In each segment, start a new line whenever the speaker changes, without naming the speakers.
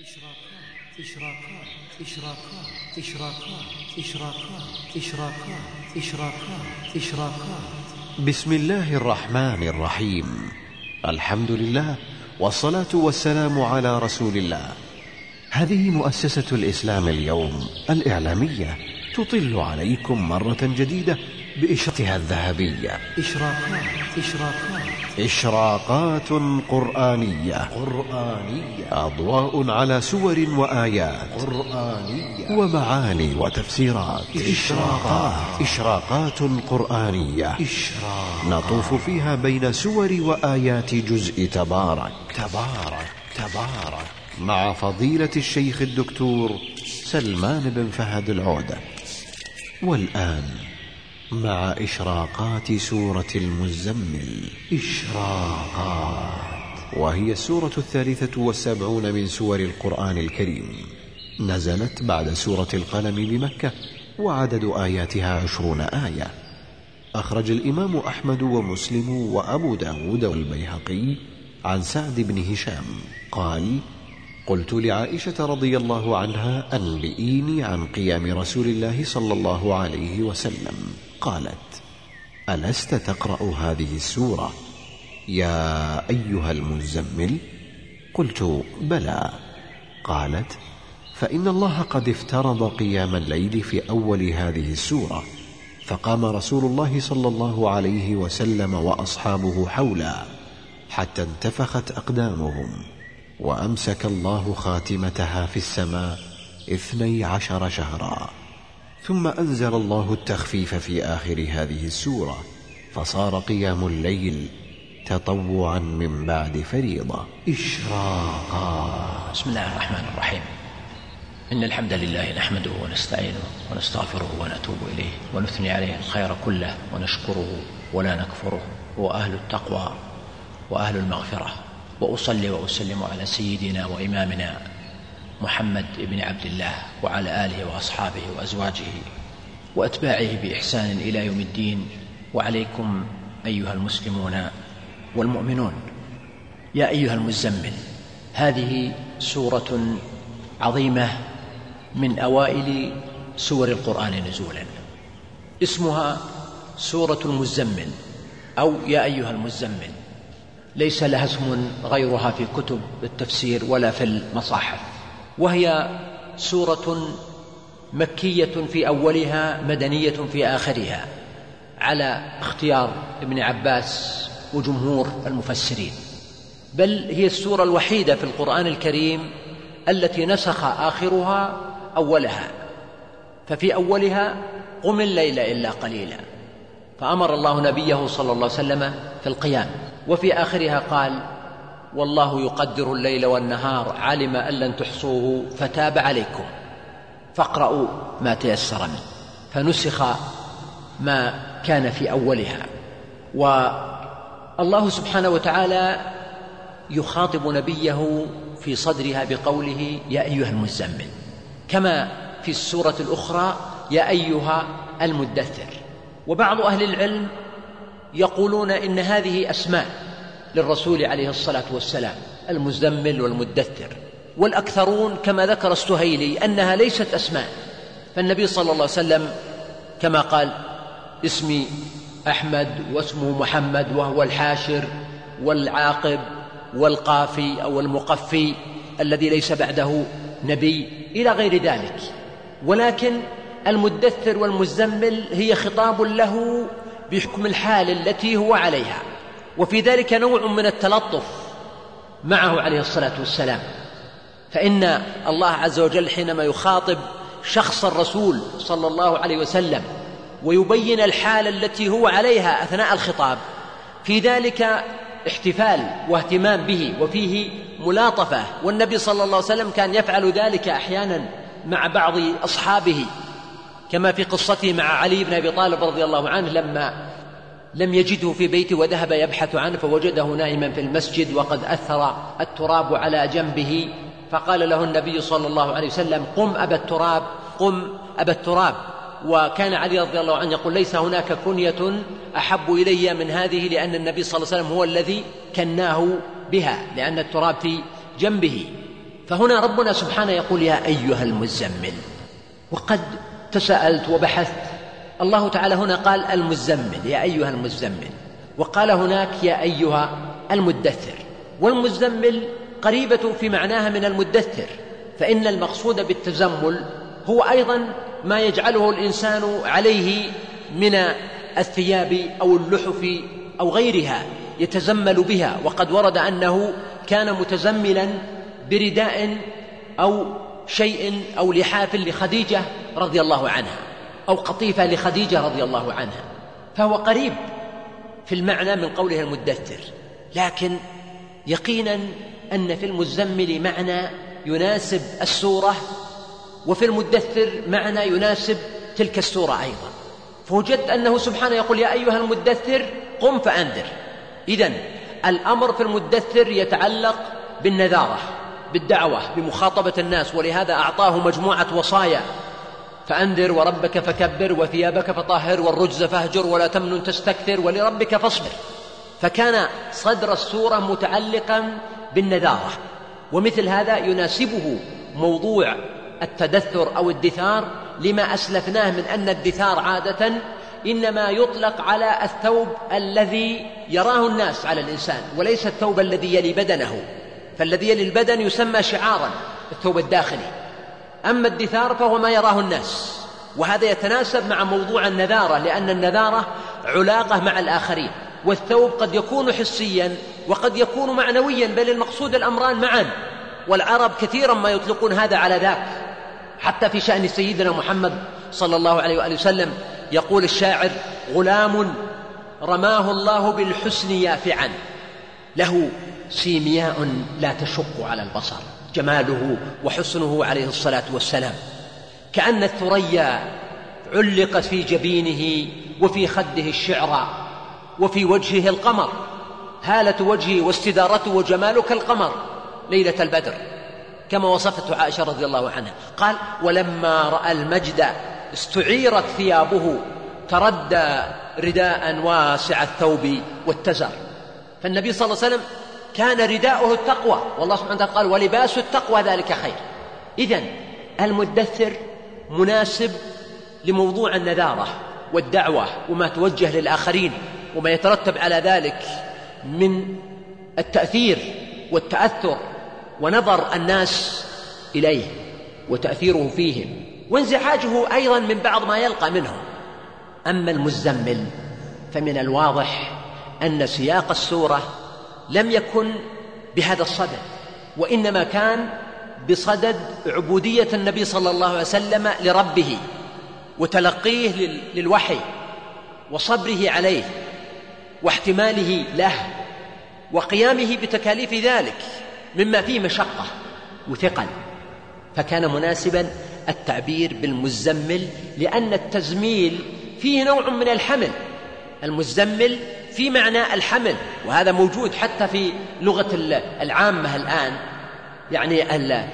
إشراقات. بسم الله الرحمن الرحيم. الحمد لله والصلاة والسلام على رسول الله. هذه مؤسسة الإسلام اليوم الإعلامية تطل عليكم مرة جديدة بإشراقتها الذهبية. إشراقات قرآنية أضواء على سور وآيات قرآنية ومعاني وتفسيرات. إشراقات قرآنية نطوف فيها بين سور وآيات جزء تبارك مع فضيلة الشيخ الدكتور سلمان بن فهد العودة. والآن مع إشراقات سورة المزمل. وهي السورة 73 من سور القرآن الكريم، نزلت بعد سورة القلم بمكة، وعدد آياتها 20 آية. أخرج الإمام أحمد ومسلم وأبو داود والبيهقي عن سعد بن هشام قال: قلت لعائشة رضي الله عنها: أنبئيني عن قيام رسول الله صلى الله عليه وسلم. قالت: ألست تقرأ هذه السورة يا أيها المزمل؟ قلت: بلى. قالت: فإن الله قد افترض قيام الليل في أول هذه السورة، فقام رسول الله صلى الله عليه وسلم وأصحابه حولا حتى انتفخت أقدامهم، وأمسك الله خاتمتها في السماء 12 شهرا، ثم أنزل الله التخفيف في آخر هذه السورة، فصار قيام الليل تطوعا من بعد فريضة. إشراقات.
بسم الله الرحمن الرحيم. إن الحمد لله نحمده ونستعينه ونستغفره ونتوب إليه ونثني عليه الخير كله ونشكره ولا نكفره، هو أهل التقوى وأهل المغفرة. وأصلي وأسلم على سيدنا وإمامنا محمد بن عبد الله وعلى آله وأصحابه وأزواجه وأتباعه بإحسان إلى يوم الدين. وعليكم أيها المسلمون والمؤمنون. يا أيها المزمل، هذه سورة عظيمة من أوائل سور القرآن نزولا، اسمها سورة المزمل أو يا أيها المزمل، ليس لها اسم غيرها في كتب التفسير ولا في المصاحف. وهي سورة مكية في أولها، مدنية في آخرها، على اختيار ابن عباس وجمهور المفسرين. بل هي السورة الوحيدة في القرآن الكريم التي نسخ آخرها أولها، ففي أولها: قم الليل إلا قليلا، فأمر الله نبيه صلى الله عليه وسلم في القيام. وفي آخرها قال: والله يقدر الليل والنهار، علم أن لن تحصوه فتاب عليكم فاقرأوا ما تيسر منه، فنسخ ما كان في أولها. والله سبحانه وتعالى يخاطب نبيه في صدرها بقوله: يا أيها المزمل، كما في السورة الأخرى: يا أيها المدثر. وبعض أهل العلم يقولون إن هذه أسماء للرسول عليه الصلاة والسلام، المزمل والمدثر، والأكثرون كما ذكر السهيلي أنها ليست أسماء. فالنبي صلى الله عليه وسلم كما قال: اسمي أحمد واسمه محمد، وهو الحاشر والعاقب والقافي أو المقفي الذي ليس بعده نبي، إلى غير ذلك. ولكن المدثر والمزمل هي خطاب له بحكم الحال التي هو عليها، وفي ذلك نوع من التلطف معه عليه الصلاة والسلام. فإن الله عز وجل حينما يخاطب شخص الرسول صلى الله عليه وسلم ويبين الحال التي هو عليها أثناء الخطاب، في ذلك احتفال واهتمام به وفيه ملاطفة. والنبي صلى الله عليه وسلم كان يفعل ذلك أحيانا مع بعض أصحابه، كما في قصته مع علي بن أبي طالب رضي الله عنه لما لم يجده في بيته وذهب يبحث عنه فوجده نائما في المسجد وقد أثر التراب على جنبه، فقال له النبي صلى الله عليه وسلم: قم أبا التراب، قم أبا التراب. وكان علي رضي الله عنه يقول: ليس هناك كنية أحب إلي من هذه، لأن النبي صلى الله عليه وسلم هو الذي كناه بها، لأن التراب في جنبه. فهنا ربنا سبحانه يقول يا أيها المزمل. وقد تساءلت وبحثت، الله تعالى هنا قال المزمل، يا أيها المزمل، وقال هناك يا أيها المدثر. والمزمل قريبة في معناها من المدثر، فإن المقصود بالتزمل هو أيضا ما يجعله الإنسان عليه من الثياب أو اللحف أو غيرها يتزمل بها. وقد ورد أنه كان متزملا برداء أو شيء أو لحاف لخديجة رضي الله عنها، أو قطيفة لخديجة رضي الله عنها، فهو قريب في المعنى من قوله المدثر. لكن يقينا أن في المزمل معنى يناسب السورة، وفي المدثر معنى يناسب تلك السورة أيضا. فوجدت أنه سبحانه يقول يا أيها المدثر قم فأنذر. إذن الأمر في المدثر يتعلق بالنذارة، بالدعوة، بمخاطبة الناس، ولهذا أعطاه مجموعة وصايا: فأنذر وربك فكبر وثيابك فطهر والرجز فاهجر ولا تمنن تستكثر ولربك فاصبر. فكان صدر السورة متعلقا بالنذارة، ومثل هذا يناسبه موضوع التدثر أو الدثار، لما أسلفناه من أن الدثار عادة إنما يطلق على الثوب الذي يراه الناس على الإنسان، وليس الثوب الذي يلي بدنه، فالذي يلي البدن يسمى شعارا، الثوب الداخلي. أما الدثار فهو ما يراه الناس، وهذا يتناسب مع موضوع النذارة، لأن النذارة علاقة مع الآخرين، والثوب قد يكون حسيا وقد يكون معنويا، بل المقصود الأمران معا. والعرب كثيرا ما يطلقون هذا على ذاك، حتى في شأن سيدنا محمد صلى الله عليه وآله وسلم يقول الشاعر: غلام رماه الله بالحسن يافعا، له سيمياء لا تشق على البصر، جماله وحسنه عليه الصلاة والسلام، كأن الثريا علقت في جبينه وفي خده الشعرى وفي وجهه القمر، هالة وجهه واستدارته وجماله كالقمر ليلة البدر، كما وصفته عائشة رضي الله عنها. قال: ولما رأى المجد استعيرت ثيابه، تردى رداء واسع الثوب واتزر. فالنبي صلى الله عليه وسلم كان رداؤه التقوى، والله سبحانه وتعالى قال: ولباس التقوى ذلك خير. إذن المدثر مناسب لموضوع النذارة والدعوة وما توجه للآخرين وما يترتب على ذلك من التأثير والتأثر ونظر الناس إليه وتأثيره فيهم وانزعاجه أيضا من بعض ما يلقى منهم. أما المزمل فمن الواضح أن سياق السورة لم يكن بهذا الصدد، وإنما كان بصدد عبودية النبي صلى الله عليه وسلم لربه وتلقيه للوحي وصبره عليه واحتماله له وقيامه بتكاليف ذلك مما فيه مشقة وثقل. فكان مناسبا التعبير بالمزمل، لأن التزميل فيه نوع من الحمل. المزمل في معنى الحمل، وهذا موجود حتى في لغة العامة الآن، يعني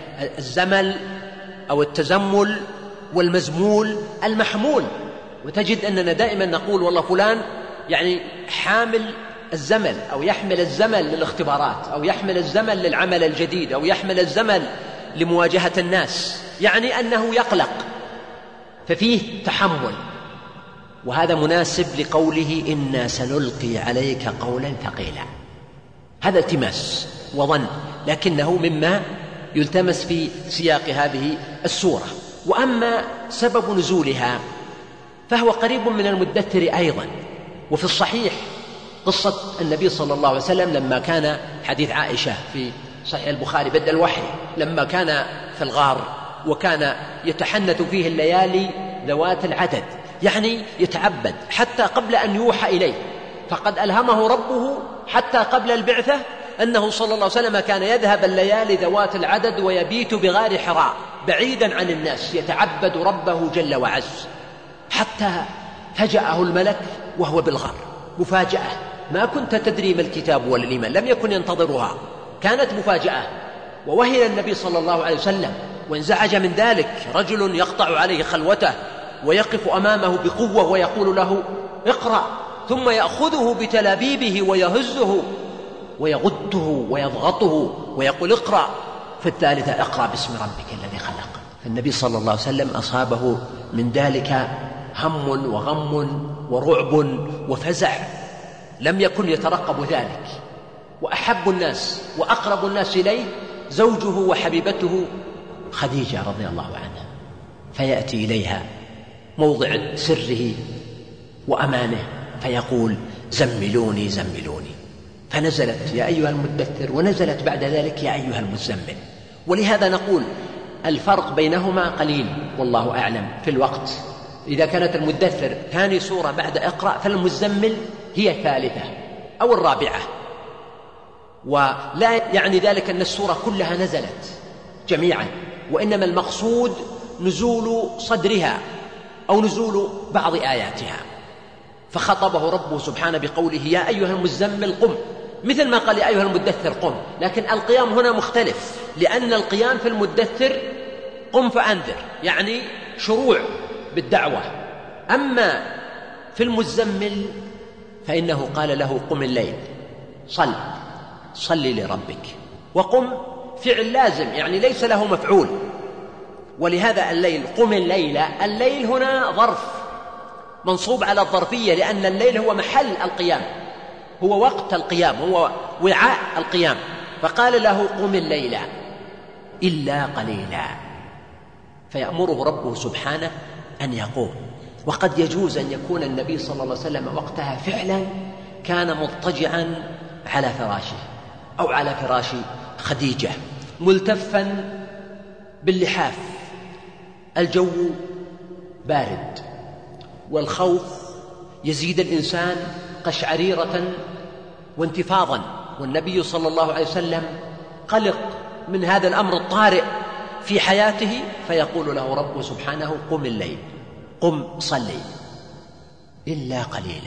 الزمل أو التزمل والمزمول المحمول. وتجد أننا دائما نقول والله فلان يعني حامل الزمل، أو يحمل الزمل للاختبارات، أو يحمل الزمل للعمل الجديد، أو يحمل الزمل لمواجهة الناس، يعني أنه يقلق، ففيه تحمل. وهذا مناسب لقوله إنا سنلقي عليك قولا ثقيلا. هذا التماس وظن، لكنه مما يلتمس في سياق هذه السورة. وأما سبب نزولها فهو قريب من المدثر أيضا. وفي الصحيح قصة النبي صلى الله عليه وسلم لما كان، حديث عائشة في صحيح البخاري بدء الوحي، لما كان في الغار وكان يتحنث فيه الليالي ذوات العدد، يعني يتعبد حتى قبل أن يوحى إليه. فقد ألهمه ربه حتى قبل البعثة أنه صلى الله عليه وسلم كان يذهب الليالي ذوات العدد ويبيت بغار حراء بعيدا عن الناس يتعبد ربه جل وعز، حتى فجأه الملك وهو بالغار، مفاجأة ما كنت تدري ما الكتاب ولا الإيمان، لم يكن ينتظرها، كانت مفاجأة. ووهل النبي صلى الله عليه وسلم وانزعج من ذلك. رجل يقطع عليه خلوته ويقف أمامه بقوة ويقول له اقرأ، ثم يأخذه بتلابيبه ويهزه ويغده ويضغطه ويقول اقرأ، في الثالثة اقرأ باسم ربك الذي خلق. فالنبي صلى الله عليه وسلم أصابه من ذلك هم وغم ورعب وفزع لم يكن يترقب ذلك. وأحب الناس وأقرب الناس إليه زوجه وحبيبته خديجة رضي الله عنها، فيأتي إليها موضع سره وأمانه فيقول زملوني زملوني، فنزلت يا أيها المدثر، ونزلت بعد ذلك يا أيها المزمل. ولهذا نقول الفرق بينهما قليل والله أعلم في الوقت. إذا كانت المدثر ثاني سورة بعد اقرأ، فالمزمل هي الثالثة أو الرابعة. ولا يعني ذلك أن السورة كلها نزلت جميعا، وإنما المقصود نزول صدرها أو نزول بعض آياتها. فخطبه ربه سبحانه بقوله يا أيها المزمل قم، مثل ما قال يا أيها المدثر قم، لكن القيام هنا مختلف، لأن القيام في المدثر قم فأنذر، يعني شروع بالدعوة. أما في المزمل فإنه قال له قم الليل، صل لربك. وقم فعل لازم، يعني ليس له مفعول. ولهذا الليل قم الليل، الليل هنا ظرف منصوب على الظرفية، لأن الليل هو محل القيام، هو وقت القيام، هو وعاء القيام. فقال له قم الليل إلا قليلا، فيأمره ربه سبحانه أن يقوم. وقد يجوز أن يكون النبي صلى الله عليه وسلم وقتها فعلا كان مضطجعا على فراشه أو على فراش خديجة ملتفا باللحاف، الجو بارد والخوف يزيد الإنسان قشعريرة وانتفاضا، والنبي صلى الله عليه وسلم قلق من هذا الأمر الطارئ في حياته، فيقول له ربه سبحانه قم الليل، قم صلي إلا قليلا،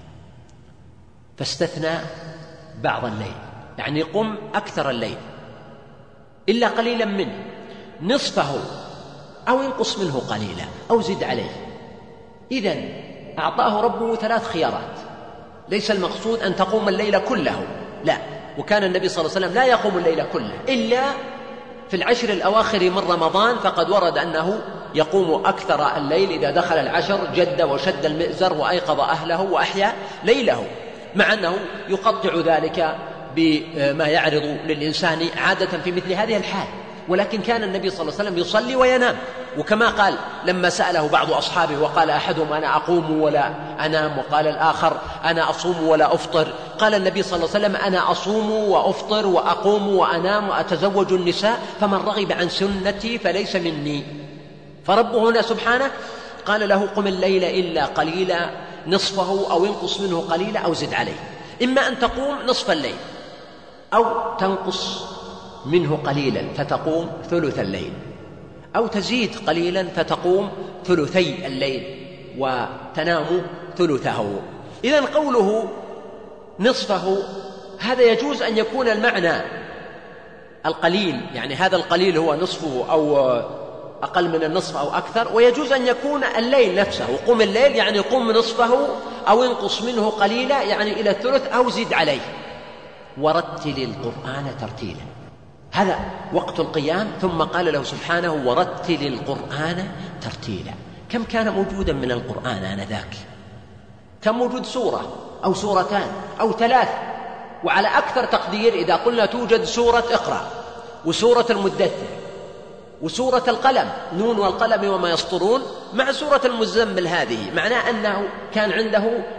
فاستثنى بعض الليل، يعني قم أكثر الليل، إلا قليلا منه، نصفه أو انقص منه قليلا أو زد عليه. إذن أعطاه ربه 3 خيارات. ليس المقصود أن تقوم الليل كله، لا، وكان النبي صلى الله عليه وسلم لا يقوم الليل كله إلا في العشر الأواخر من رمضان، فقد ورد أنه يقوم أكثر الليل إذا دخل العشر، جد وشد المئزر وأيقظ أهله وأحيا ليله، مع أنه يقطع ذلك بما يعرض للإنسان عادة في مثل هذه الحال. ولكن كان النبي صلى الله عليه وسلم يصلي وينام، وكما قال لما سأله بعض أصحابه وقال أحدهم أنا أقوم ولا أنام، وقال الآخر أنا أصوم ولا أفطر، قال النبي صلى الله عليه وسلم أنا أصوم وأفطر وأقوم وأنام وأتزوج النساء، فمن رغب عن سنتي فليس مني. فربه هنا سبحانه قال له قم الليل إلا قليلا، نصفه أو ينقص منه قليلا أو زد عليه. إما أن تقوم نصف الليل أو تنقص منه قليلا فتقوم ثلث الليل، أو تزيد قليلا فتقوم ثلثي الليل وتنام ثلثه. إذن قوله نصفه هذا يجوز أن يكون المعنى القليل، يعني هذا القليل هو نصفه أو أقل من النصف أو أكثر، ويجوز أن يكون الليل نفسه، قم الليل يعني قم نصفه أو انقص منه قليلا يعني إلى الثلث أو زد عليه. ورتل القرآن ترتيلا، هذا وقت القيام. ثم قال له سبحانه ورتل القرآن ترتيلا. كم كان موجودا من القرآن آنذاك؟ كم موجود؟ سورة أو سورتان أو 3، وعلى أكثر تقدير إذا قلنا توجد سورة اقرأ وسورة المدثر وسورة القلم، نون والقلم وما يسطرون، مع سورة المزمل، هذه معناه أنه كان عنده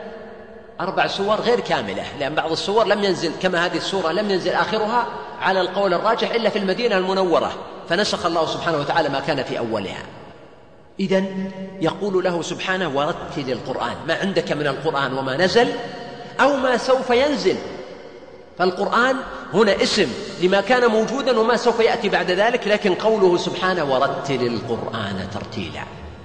4 سور غير كاملة، لأن بعض السور لم ينزل كما هذه السورة لم ينزل آخرها على القول الراجح إلا في المدينة المنورة، فنسخ الله سبحانه وتعالى ما كان في أولها. إذن يقول له سبحانه ورتل القرآن، ما عندك من القرآن وما نزل أو ما سوف ينزل. فالقرآن هنا اسم لما كان موجودا وما سوف يأتي بعد ذلك، لكن قوله سبحانه ورتل القرآن ترتيلا،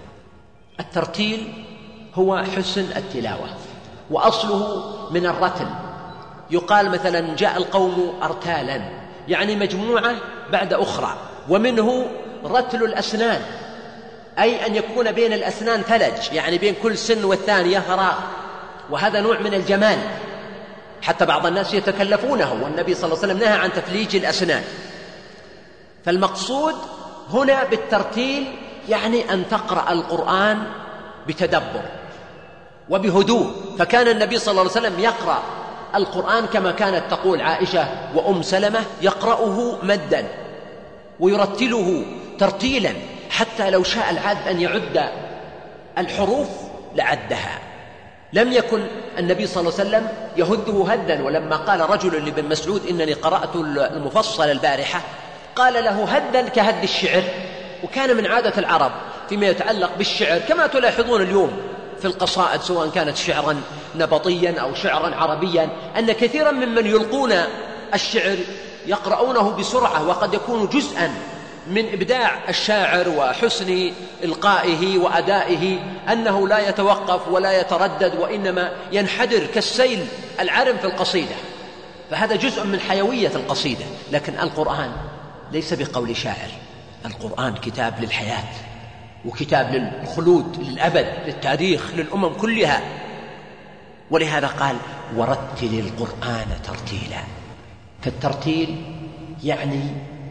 الترتيل هو حسن التلاوة، وأصله من الرتل. يقال مثلا جاء القوم أرتالا، يعني مجموعة بعد أخرى، ومنه رتل الأسنان، أي أن يكون بين الأسنان ثلج، يعني بين كل سن والثانية فراغ، وهذا نوع من الجمال، حتى بعض الناس يتكلفونه، والنبي صلى الله عليه وسلم نهى عن تفليج الأسنان. فالمقصود هنا بالترتيل يعني أن تقرأ القرآن بتدبر وبهدوء. فكان النبي صلى الله عليه وسلم يقرأ القرآن كما كانت تقول عائشة وأم سلمة، يقرأه مدا ويرتله ترتيلا حتى لو شاء العبد أن يعد الحروف لعدها. لم يكن النبي صلى الله عليه وسلم يهده هدا. ولما قال رجل لابن مسعود إنني قرأت المفصل البارحة، قال له هدا كهد الشعر. وكان من عادة العرب فيما يتعلق بالشعر كما تلاحظون اليوم في القصائد سواء كانت شعرا نبطيا أو شعرا عربيا، أن كثيرا ممن يلقون الشعر يقرؤونه بسرعة، وقد يكون جزءا من إبداع الشاعر وحسن إلقائه وأدائه أنه لا يتوقف ولا يتردد، وإنما ينحدر كالسيل العرم في القصيدة، فهذا جزء من حيوية القصيدة. لكن القرآن ليس بقول شاعر، القرآن كتاب للحياة وكتاب للخلود للأبد للتاريخ للأمم كلها. ولهذا قال ورتل القرآن ترتيلا. فالترتيل يعني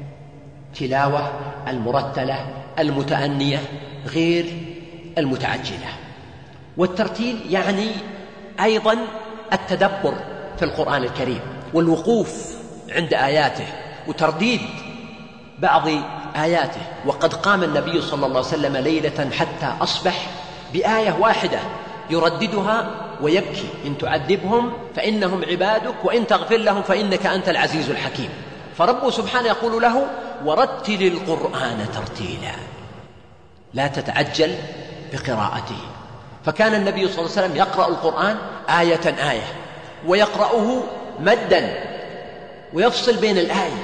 تلاوة المرتلة المتأنية غير المتعجلة. والترتيل يعني أيضا التدبر في القرآن الكريم والوقوف عند آياته وترديد بعض آياته. وقد قام النبي صلى الله عليه وسلم ليلة حتى أصبح بآية واحدة يرددها ويبكي: إن تعذبهم فإنهم عبادك وإن تغفر لهم فإنك أنت العزيز الحكيم. فربه سبحانه يقول له ورتل القرآن ترتيلا، لا تتعجل بقراءته. فكان النبي صلى الله عليه وسلم يقرأ القرآن آية آية، ويقرأه مدا ويفصل بين الآية،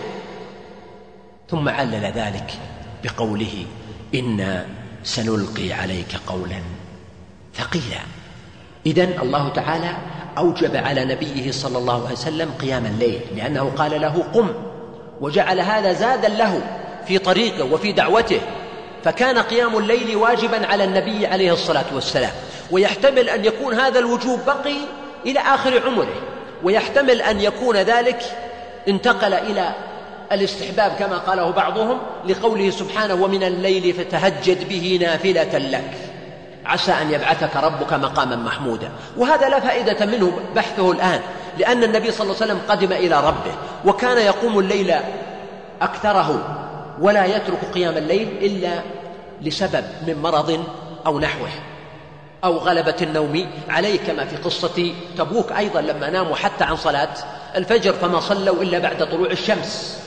ثم علل ذلك بقوله إنا سنلقي عليك قولا ثقيلا. إذن الله تعالى أوجب على نبيه صلى الله عليه وسلم قيام الليل، لأنه قال له قم، وجعل هذا زادا له في طريقه وفي دعوته. فكان قيام الليل واجبا على النبي عليه الصلاة والسلام، ويحتمل أن يكون هذا الوجوب بقي إلى آخر عمره، ويحتمل أن يكون ذلك انتقل إلى الاستحباب كما قاله بعضهم لقوله سبحانه ومن الليل فتهجد به نافلة لك عسى أن يبعثك ربك مقاما محمودا. وهذا لا فائدة منه بحثه الآن، لأن النبي صلى الله عليه وسلم قدم إلى ربه وكان يقوم الليل أكثره ولا يترك قيام الليل إلا لسبب من مرض أو نحوه أو غلبة النوم عليه، كما في قصة تبوك أيضا لما ناموا حتى عن صلاة الفجر فما صلوا إلا بعد طلوع الشمس.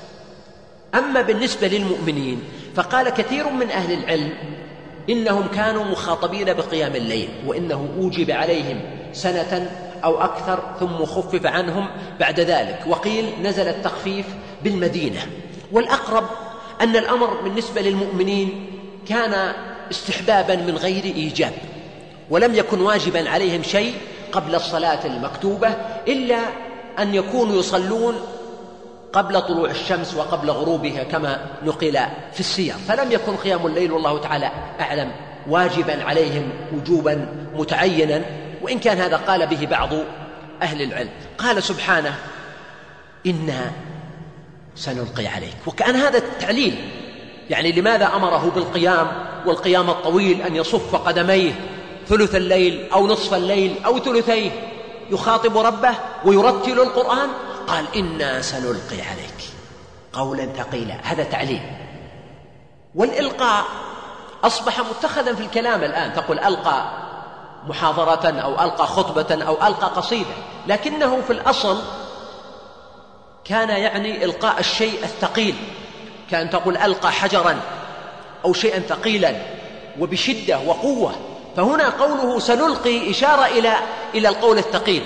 أما بالنسبة للمؤمنين فقال كثير من أهل العلم إنهم كانوا مخاطبين بقيام الليل، وإنه أوجب عليهم سنة أو أكثر ثم خفف عنهم بعد ذلك، وقيل نزل التخفيف بالمدينة. والأقرب أن الأمر بالنسبة للمؤمنين كان استحبابا من غير إيجاب، ولم يكن واجبا عليهم شيء قبل الصلاة المكتوبة إلا أن يكونوا يصلون قبل طلوع الشمس وقبل غروبها كما نقل في السير. فلم يكن قيام الليل والله تعالى أعلم واجبا عليهم وجوبا متعينا، وإن كان هذا قال به بعض أهل العلم. قال سبحانه إنا سنلقي عليك، وكأن هذا التعليل يعني لماذا أمره بالقيام والقيام الطويل، أن يصف قدميه ثلث الليل أو نصف الليل أو ثلثيه يخاطب ربه ويرتل القرآن. قال إنا سنلقي عليك قولا ثقيلا، هذا تعليل. والإلقاء أصبح متخذا في الكلام الآن، تقول ألقى محاضرة أو ألقى خطبة أو ألقى قصيدة، لكنه في الأصل كان يعني إلقاء الشيء الثقيل، كان تقول ألقى حجرا أو شيئا ثقيلا وبشدة وقوة. فهنا قوله سنلقي إشارة إلى القول الثقيل،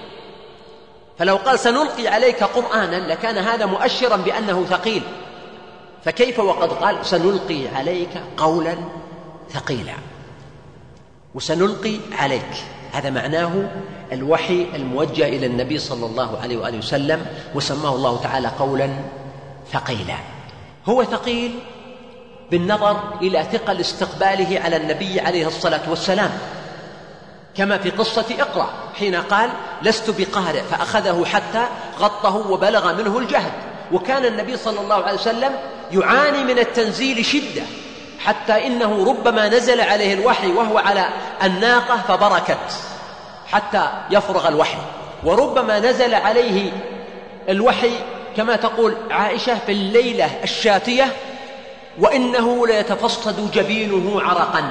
فلو قال سنلقي عليك قرآنا لكان هذا مؤشرا بأنه ثقيل، فكيف وقد قال سنلقي عليك قولا ثقيلا. وسنلقي عليك هذا معناه الوحي الموجه إلى النبي صلى الله عليه وآله وسلم، وسماه الله تعالى قولا ثقيلا. هو ثقيل بالنظر إلى ثقل استقباله على النبي عليه الصلاة والسلام، كما في قصة اقرأ حين قال لست بقارئ فأخذه حتى غطه وبلغ منه الجهد. وكان النبي صلى الله عليه وسلم يعاني من التنزيل شدة، حتى إنه ربما نزل عليه الوحي وهو على الناقة فبركت حتى يفرغ الوحي، وربما نزل عليه الوحي كما تقول عائشة في الليلة الشاتية وإنه ليتفصد جبينه عرقا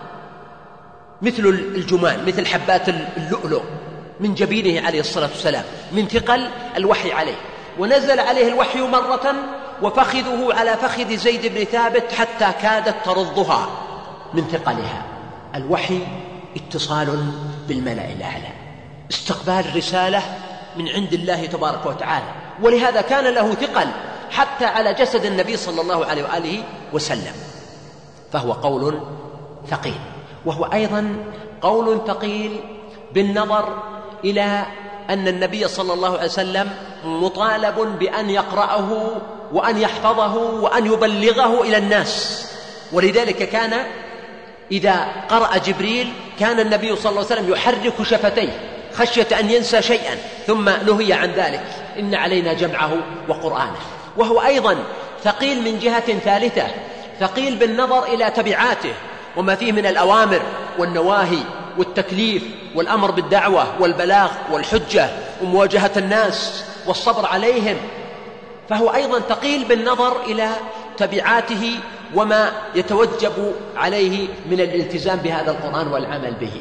مثل الجمان، مثل حبات اللؤلؤ من جبينه عليه الصلاة والسلام من ثقل الوحي عليه. ونزل عليه الوحي مرة وفخذه على فخذ زيد بن ثابت حتى كادت ترضها من ثقلها. الوحي اتصال بالملأ الأعلى، استقبال رسالة من عند الله تبارك وتعالى، ولهذا كان له ثقل حتى على جسد النبي صلى الله عليه وآله وسلم. فهو قول ثقيل، وهو أيضا قول ثقيل بالنظر إلى أن النبي صلى الله عليه وسلم مطالب بأن يقرأه وأن يحفظه وأن يبلغه إلى الناس، ولذلك كان إذا قرأ جبريل كان النبي صلى الله عليه وسلم يحرك شفتيه خشية أن ينسى شيئا، ثم نهي عن ذلك، إن علينا جمعه وقرآنه. وهو أيضا ثقيل من جهة ثالثة، ثقيل بالنظر إلى تبعاته وما فيه من الأوامر والنواهي والتكليف والأمر بالدعوة والبلاغ والحجة ومواجهة الناس والصبر عليهم. فهو أيضا ثقيل بالنظر إلى تبعاته وما يتوجب عليه من الالتزام بهذا القرآن والعمل به.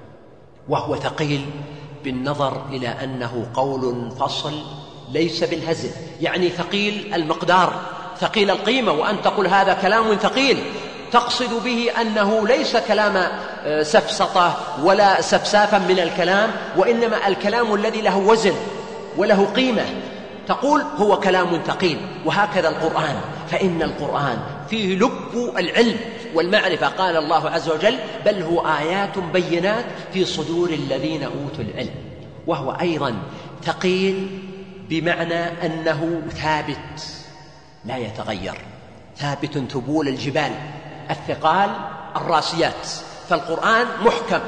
وهو ثقيل بالنظر إلى أنه قول فصل ليس بالهزل، يعني ثقيل المقدار ثقيل القيمة، وأن تقول هذا كلام ثقيل تقصد به أنه ليس كلام سفسطة ولا سفسافا من الكلام، وإنما الكلام الذي له وزن وله قيمة، تقول هو كلام ثقيل. وهكذا القرآن، فإن القرآن فيه لب العلم والمعرفة. قال الله عز وجل بل هو آيات بينات في صدور الذين أوتوا العلم. وهو أيضا ثقيل بمعنى أنه ثابت لا يتغير، ثابت ثبول الجبال، الثقال الراسيات. فالقرآن محكم،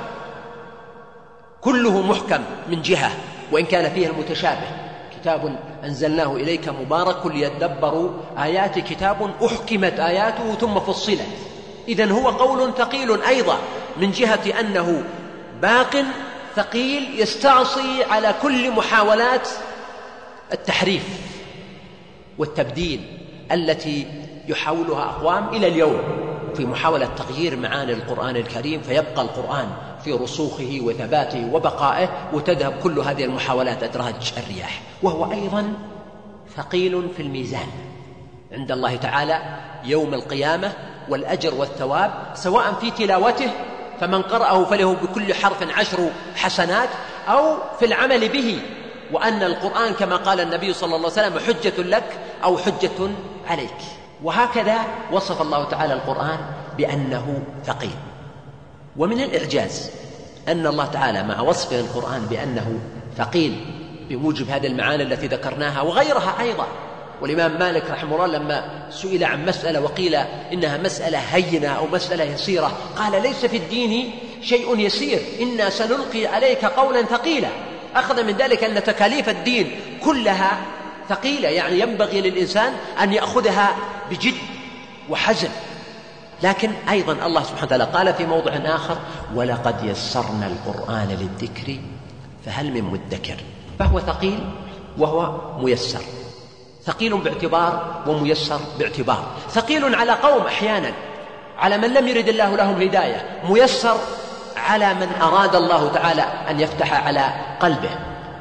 كله محكم من جهة وإن كان فيه المتشابه. كتاب أنزلناه إليك مبارك ليدبروا آيات، كتاب أحكمت آياته ثم فصلت. إذن هو قول ثقيل أيضا من جهة أنه باق ثقيل يستعصي على كل محاولات التحريف والتبديل التي يحاولها أقوام إلى اليوم في محاولة تغيير معاني القرآن الكريم، فيبقى القرآن في رسوخه وثباته وبقائه، وتذهب كل هذه المحاولات أدراج الرياح. وهو أيضا ثقيل في الميزان عند الله تعالى يوم القيامة، والأجر والثواب سواء في تلاوته فمن قرأه فله بكل حرف 10 حسنات، أو في العمل به، وأن القرآن كما قال النبي صلى الله عليه وسلم حجة لك أو حجة عليك. وهكذا وصف الله تعالى القرآن بأنه ثقيل. ومن الإعجاز أن الله تعالى مع وصفه القرآن بأنه ثقيل بموجب هذه المعاني التي ذكرناها وغيرها أيضا. والإمام مالك رحمه الله لما سئل عن مسألة وقيل إنها مسألة هينة أو مسألة يسيرة قال ليس في الدين شيء يسير، إنا سنلقي عليك قولا ثقيلا. أخذ من ذلك أن تكاليف الدين كلها ثقيلة، يعني ينبغي للإنسان أن يأخذها بجد وحزم. لكن أيضا الله سبحانه وتعالى قال في موضع آخر ولقد يسرنا القرآن للذكر فهل من مدكر. فهو ثقيل وهو ميسر، ثقيل باعتبار وميسر باعتبار. ثقيل على قوم أحيانا، على من لم يرد الله لهم هداية، ميسر على من أراد الله تعالى أن يفتح على قلبه.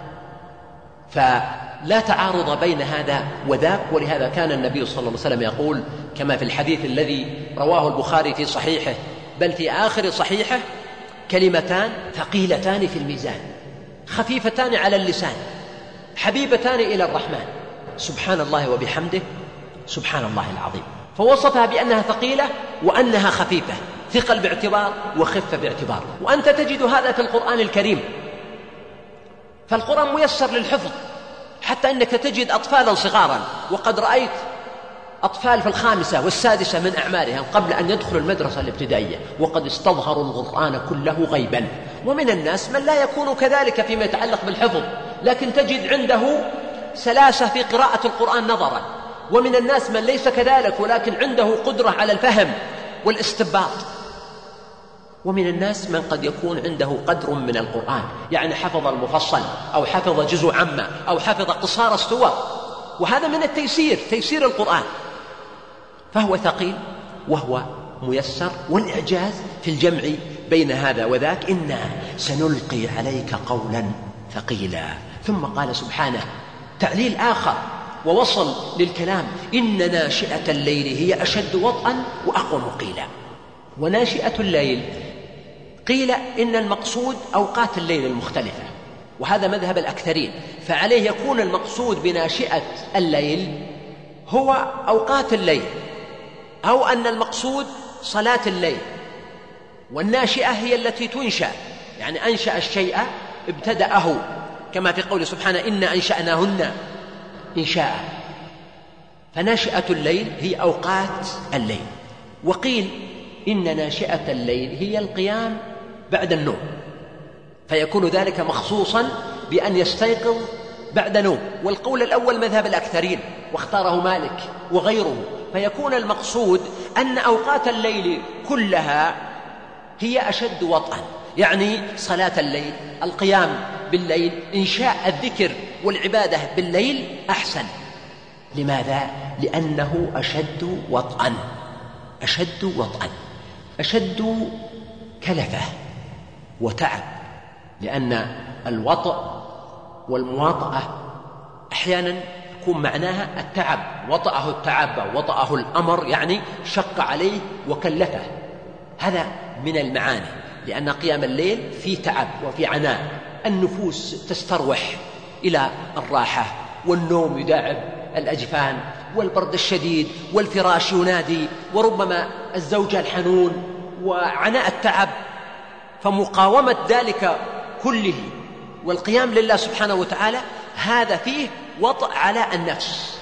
فلا تعارض بين هذا وذاك. ولهذا كان النبي صلى الله عليه وسلم يقول كما في الحديث الذي رواه البخاري في صحيحه بل في آخر صحيحه: كلمتان ثقيلتان في الميزان خفيفتان على اللسان حبيبتان إلى الرحمن، سبحان الله وبحمده سبحان الله العظيم. فوصفها بأنها ثقيلة وأنها خفيفة، ثقل باعتبار وخفة باعتبار. وأنت تجد هذا في القرآن الكريم. فالقرآن ميسر للحفظ، حتى أنك تجد أطفالا صغارا، وقد رأيت أطفال في 5 والسادسة من أعمارهم قبل أن يدخلوا المدرسة الابتدائية وقد استظهروا القرآن كله غيبا. ومن الناس من لا يكون كذلك فيما يتعلق بالحفظ، لكن تجد عنده سلاسة في قراءة القرآن نظرا، ومن الناس من ليس كذلك ولكن عنده قدرة على الفهم والاستنباط، ومن الناس من قد يكون عنده قدر من القرآن، يعني حفظ المفصل أو حفظ جزء عامة أو حفظ قصار السور، وهذا من تيسير القرآن، فهو ثقيل وهو ميسر. والإعجاز في الجمع بين هذا وذاك، إنا سنلقي عليك قولا ثقيلا. ثم قال سبحانه تعليل آخر ووصل للكلام: إن ناشئة الليل هي أشد وطئا وأقوم قيلا. وناشئة الليل قيل إن المقصود أوقات الليل المختلفة، وهذا مذهب الأكثرين، فعليه يكون المقصود بناشئة الليل هو أوقات الليل، أو أن المقصود صلاة الليل. والناشئة هي التي تنشأ، يعني أنشأ الشيء ابتدأه، كما في قوله سبحانه: إنا أنشأناهن إنشاء. فناشئة الليل هي أوقات الليل. وقيل إن ناشئة الليل هي القيام بعد النوم، فيكون ذلك مخصوصا بأن يستيقظ بعد نوم. والقول الأول مذهب الأكثرين، واختاره مالك وغيره، فيكون المقصود أن أوقات الليل كلها هي أشد وطئا، يعني صلاة الليل، القيام بالليل، إنشاء الذكر والعبادة بالليل أحسن. لماذا؟ لأنه أشد وطئا، أشد كلفة وتعب، لأن الوطئ والمواطأة أحيانا يكون معناها التعب، وطأه التعب، وطأه الأمر، يعني شق عليه وكلفه. هذا من المعاني، لأن قيام الليل فيه تعب وفيه عناء، النفوس تستروح إلى الراحة، والنوم يداعب الأجفان، والبرد الشديد، والفراش ينادي، وربما الزوجة الحنون، وعناء التعب. فمقاومة ذلك كله والقيام لله سبحانه وتعالى هذا فيه وطأ على النفس.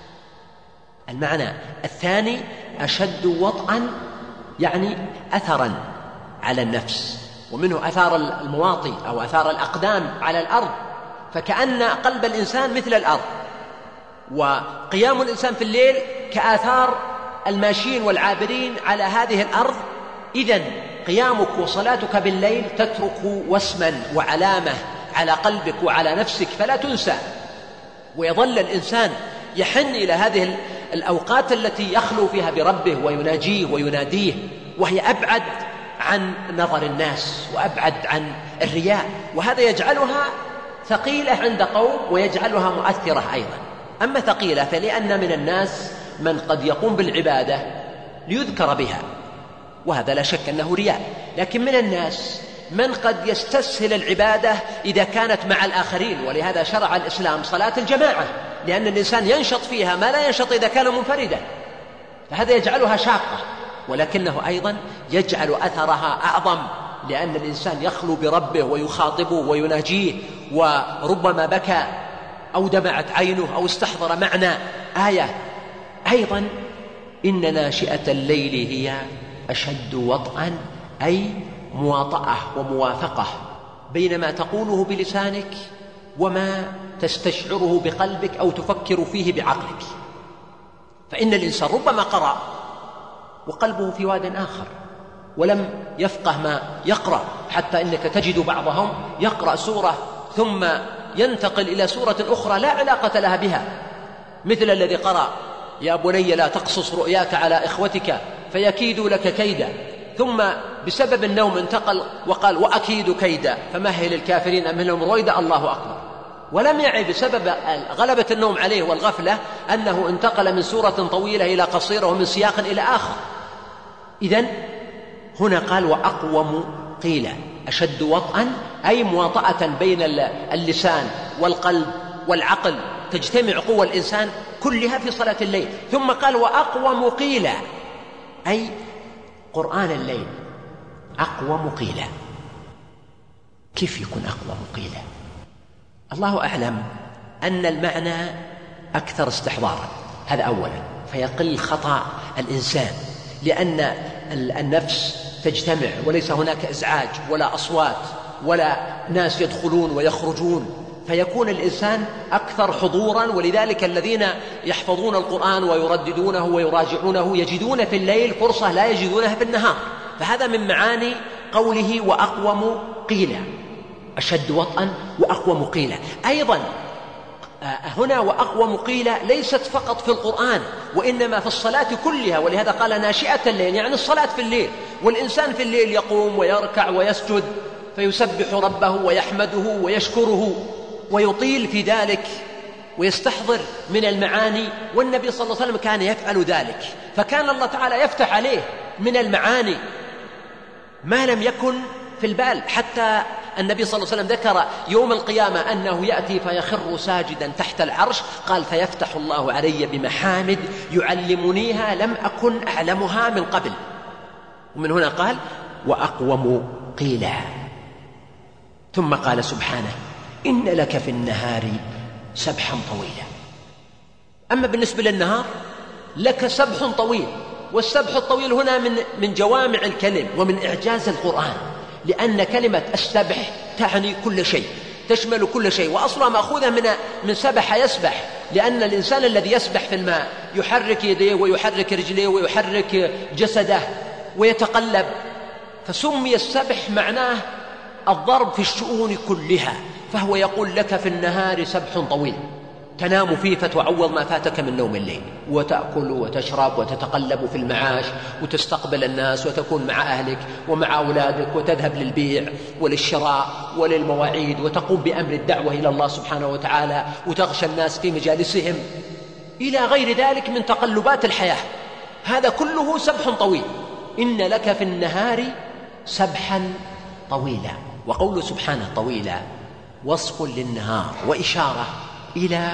المعنى الثاني أشد وطئا، يعني أثرا على النفس، ومنه أثار المواطي أو أثار الأقدام على الأرض، فكأن قلب الإنسان مثل الأرض، وقيام الإنسان في الليل كآثار الماشين والعابرين على هذه الأرض. إذن قيامك وصلاتك بالليل تترك وسما وعلامة على قلبك وعلى نفسك فلا تنسى، ويظل الإنسان يحن إلى هذه الأوقات التي يخلو فيها بربه ويناجيه ويناديه، وهي أبعد عن نظر الناس وأبعد عن الرياء، وهذا يجعلها ثقيلة عند قوم ويجعلها مؤثرة أيضا. أما ثقيلة فلأن من الناس من قد يقوم بالعبادة ليذكر بها، وهذا لا شك أنه رياء، لكن من الناس من قد يستسهل العبادة إذا كانت مع الآخرين، ولهذا شرع الإسلام صلاة الجماعة، لأن الإنسان ينشط فيها ما لا ينشط إذا كان منفردا، فهذا يجعلها شاقة، ولكنه أيضا يجعل أثرها أعظم، لأن الإنسان يخلو بربه ويخاطبه ويناجيه، وربما بكى أو دمعت عينه أو استحضر معنى آية. أيضا إن ناشئة الليل هي أشد وطئا، أي مواطأة وموافقة بين ما تقوله بلسانك وما تستشعره بقلبك أو تفكر فيه بعقلك. فإن الإنسان ربما قرأ وقلبه في واد آخر ولم يفقه ما يقرأ، حتى إنك تجد بعضهم يقرأ سورة ثم ينتقل إلى سورة أخرى لا علاقة لها بها، مثل الذي قرأ يا بني لا تقصص رؤياك على إخوتك فيكيدوا لك كيدا، ثم بسبب النوم انتقل وقال وأكيد كيدا فمهل الكافرين أمهلهم رويدا، الله أكبر، ولم يعي بسبب غلبة النوم عليه والغفلة أنه انتقل من سورة طويلة إلى قصيرة ومن سياق إلى آخر. إذن هنا قال وأقوم قيل، أشد وطئا أي مواطأة بين اللسان والقلب والعقل، تجتمع قوى الإنسان كلها في صلاة الليل. ثم قال وأقوم قيل، أي قرآن الليل أقوم قيل. كيف يكون أقوم قيل؟ الله أعلم أن المعنى أكثر استحضارا، هذا أولا، فيقل خطأ الإنسان، لأن النفس تجتمع وليس هناك إزعاج ولا أصوات ولا ناس يدخلون ويخرجون، فيكون الإنسان أكثر حضورا. ولذلك الذين يحفظون القرآن ويرددونه ويراجعونه يجدون في الليل فرصة لا يجدونها في النهار. فهذا من معاني قوله وأقوم قيلا، أشد وطئا وأقوم قيلا. أيضا هنا وأقوم قيلا ليست فقط في القرآن وإنما في الصلاة كلها، ولهذا قال ناشئة الليل، يعني الصلاة في الليل. والإنسان في الليل يقوم ويركع ويسجد فيسبح ربه ويحمده ويشكره ويطيل في ذلك ويستحضر من المعاني، والنبي صلى الله عليه وسلم كان يفعل ذلك، فكان الله تعالى يفتح عليه من المعاني ما لم يكن في البال. حتى النبي صلى الله عليه وسلم ذكر يوم القيامة أنه يأتي فيخر ساجدا تحت العرش، قال فيفتح الله علي بمحامد يعلمنيها لم أكن أعلمها من قبل. ومن هنا قال وأقوم قيلا. ثم قال سبحانه إن لك في النهار سبحا طويلا. أما بالنسبة للنهار لك سبح طويل، والسبح الطويل هنا من جوامع الكلم ومن إعجاز القرآن، لأن كلمة السبح تعني كل شيء، تشمل كل شيء، وأصلها مأخوذة من سبح يسبح، لأن الإنسان الذي يسبح في الماء يحرك يديه ويحرك رجليه ويحرك جسده ويتقلب، فسمي السبح معناه الضرب في الشؤون كلها. فهو يقول لك في النهار سبح طويل تنام فيه فتعوض ما فاتك من نوم الليل، وتأكل وتشرب وتتقلب في المعاش وتستقبل الناس وتكون مع أهلك ومع أولادك وتذهب للبيع وللشراء وللمواعيد وتقوم بأمر الدعوة إلى الله سبحانه وتعالى وتغشى الناس في مجالسهم إلى غير ذلك من تقلبات الحياة. هذا كله سبح طويل. إن لك في النهار سبحا طويلا. وقول سبحانه طويلا وصف للنهار وإشارة إلى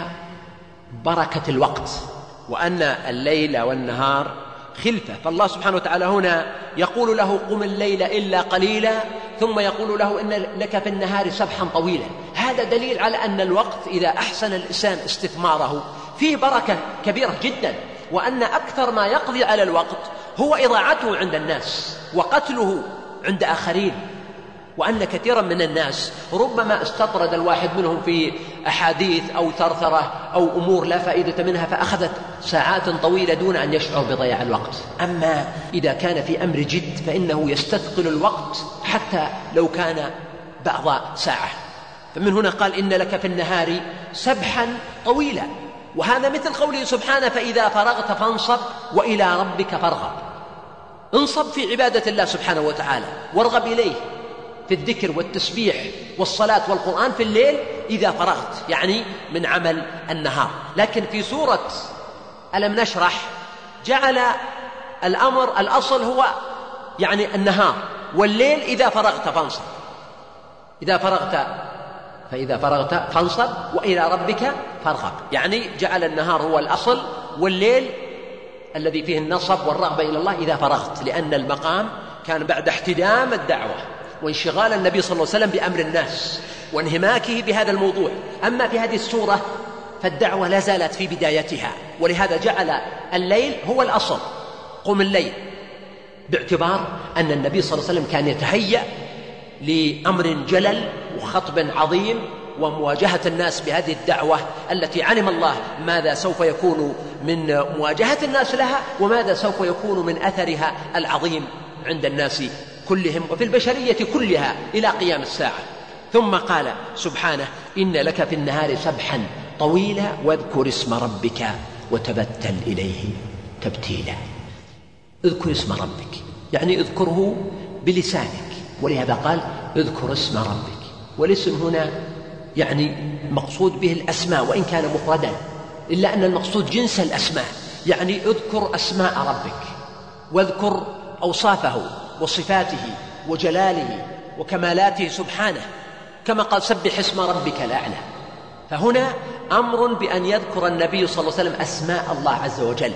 بركة الوقت، وأن الليل والنهار خلفة. فالله سبحانه وتعالى هنا يقول له قم الليل إلا قليلا، ثم يقول له إن لك في النهار سبحا طويلا. هذا دليل على أن الوقت إذا أحسن الإنسان استثماره فيه بركة كبيرة جدا، وأن أكثر ما يقضي على الوقت هو إضاعته عند الناس وقتله عند آخرين، وأن كثيرا من الناس ربما استطرد الواحد منهم في أحاديث أو ثرثرة أو أمور لا فائدة منها فأخذت ساعات طويلة دون أن يشعر بضياع الوقت. أما إذا كان في أمر جد فإنه يستثقل الوقت حتى لو كان بعض ساعة. فمن هنا قال إن لك في النهار سبحا طويلا، وهذا مثل قوله سبحانه فإذا فرغت فانصب وإلى ربك فارغب. انصب في عبادة الله سبحانه وتعالى وارغب إليه في الذكر والتسبيح والصلاة والقرآن في الليل إذا فرغت، يعني من عمل النهار. لكن في سورة ألم نشرح جعل الأمر الأصل هو يعني النهار، والليل إذا فرغت فانصب، إذا فرغت فإذا فرغت فانصب وإلى ربك فارغب، يعني جعل النهار هو الأصل والليل الذي فيه النصب والرغبة إلى الله إذا فرغت، لأن المقام كان بعد احتدام الدعوة وانشغال النبي صلى الله عليه وسلم بأمر الناس وانهماكه بهذا الموضوع. أما في هذه السورة فالدعوة لا زالت في بدايتها، ولهذا جعل الليل هو الأصل، قم الليل، باعتبار أن النبي صلى الله عليه وسلم كان يتهيأ لأمر جلل وخطب عظيم ومواجهة الناس بهذه الدعوة التي علم الله ماذا سوف يكون من مواجهة الناس لها وماذا سوف يكون من أثرها العظيم عند الناس كلهم وفي البشرية كلها إلى قيام الساعة. ثم قال سبحانه إن لك في النهار سبحا طويلا واذكر اسم ربك وتبتل إليه تبتيلا. اذكر اسم ربك يعني اذكره بلسانك، ولهذا قال اذكر اسم ربك. والاسم هنا يعني مقصود به الأسماء وإن كان مفردا، إلا أن المقصود جنس الأسماء، يعني اذكر أسماء ربك واذكر أوصافه وصفاته وجلاله وكمالاته سبحانه، كما قال سبح اسم ربك الأعلى. فهنا أمر بأن يذكر النبي صلى الله عليه وسلم أسماء الله عز وجل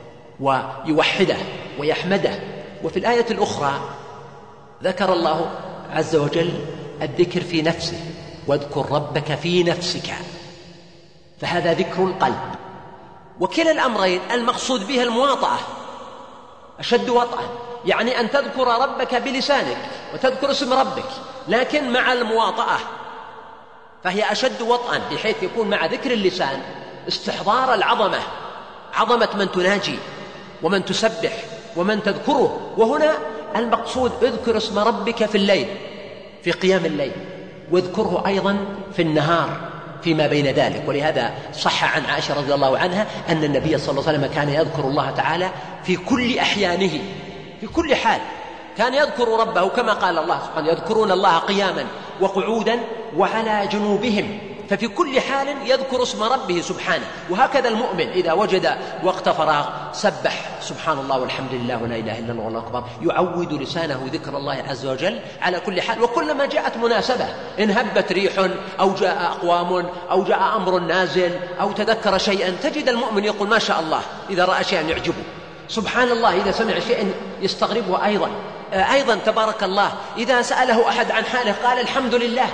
ويوحده ويحمده. وفي الآية الأخرى ذكر الله عز وجل الذكر في نفسه واذكر ربك في نفسك، فهذا ذكر القلب. وكلا الأمرين المقصود به المواطأة أشد وطئا، يعني أن تذكر ربك بلسانك وتذكر اسم ربك، لكن مع المواطأة فهي أشد وطئا، بحيث يكون مع ذكر اللسان استحضار العظمة، عظمة من تناجي ومن تسبح ومن تذكره. وهنا المقصود اذكر اسم ربك في الليل، في قيام الليل، واذكره أيضا في النهار فيما بين ذلك. ولهذا صح عن عائشة رضي الله عنها أن النبي صلى الله عليه وسلم كان يذكر الله تعالى في كل أحيانه، في كل حال كان يذكر ربه، كما قال الله سبحانه: يذكرون الله قياما وقعودا وعلى جنوبهم. ففي كل حال يذكر اسم ربه سبحانه. وهكذا المؤمن إذا وجد وقت فراغ سبح سبحان الله والحمد لله ولا إله إلا الله والله أكبر، يعود لسانه ذكر الله عز وجل على كل حال. وكلما جاءت مناسبة، إن هبت ريح أو جاء أقوام أو جاء أمر نازل أو تذكر شيئا، تجد المؤمن يقول ما شاء الله إذا رأى شيئا يعجبه، سبحان الله إذا سمع شيئا يستغربه أيضا تبارك الله إذا سأله أحد عن حاله قال الحمد لله.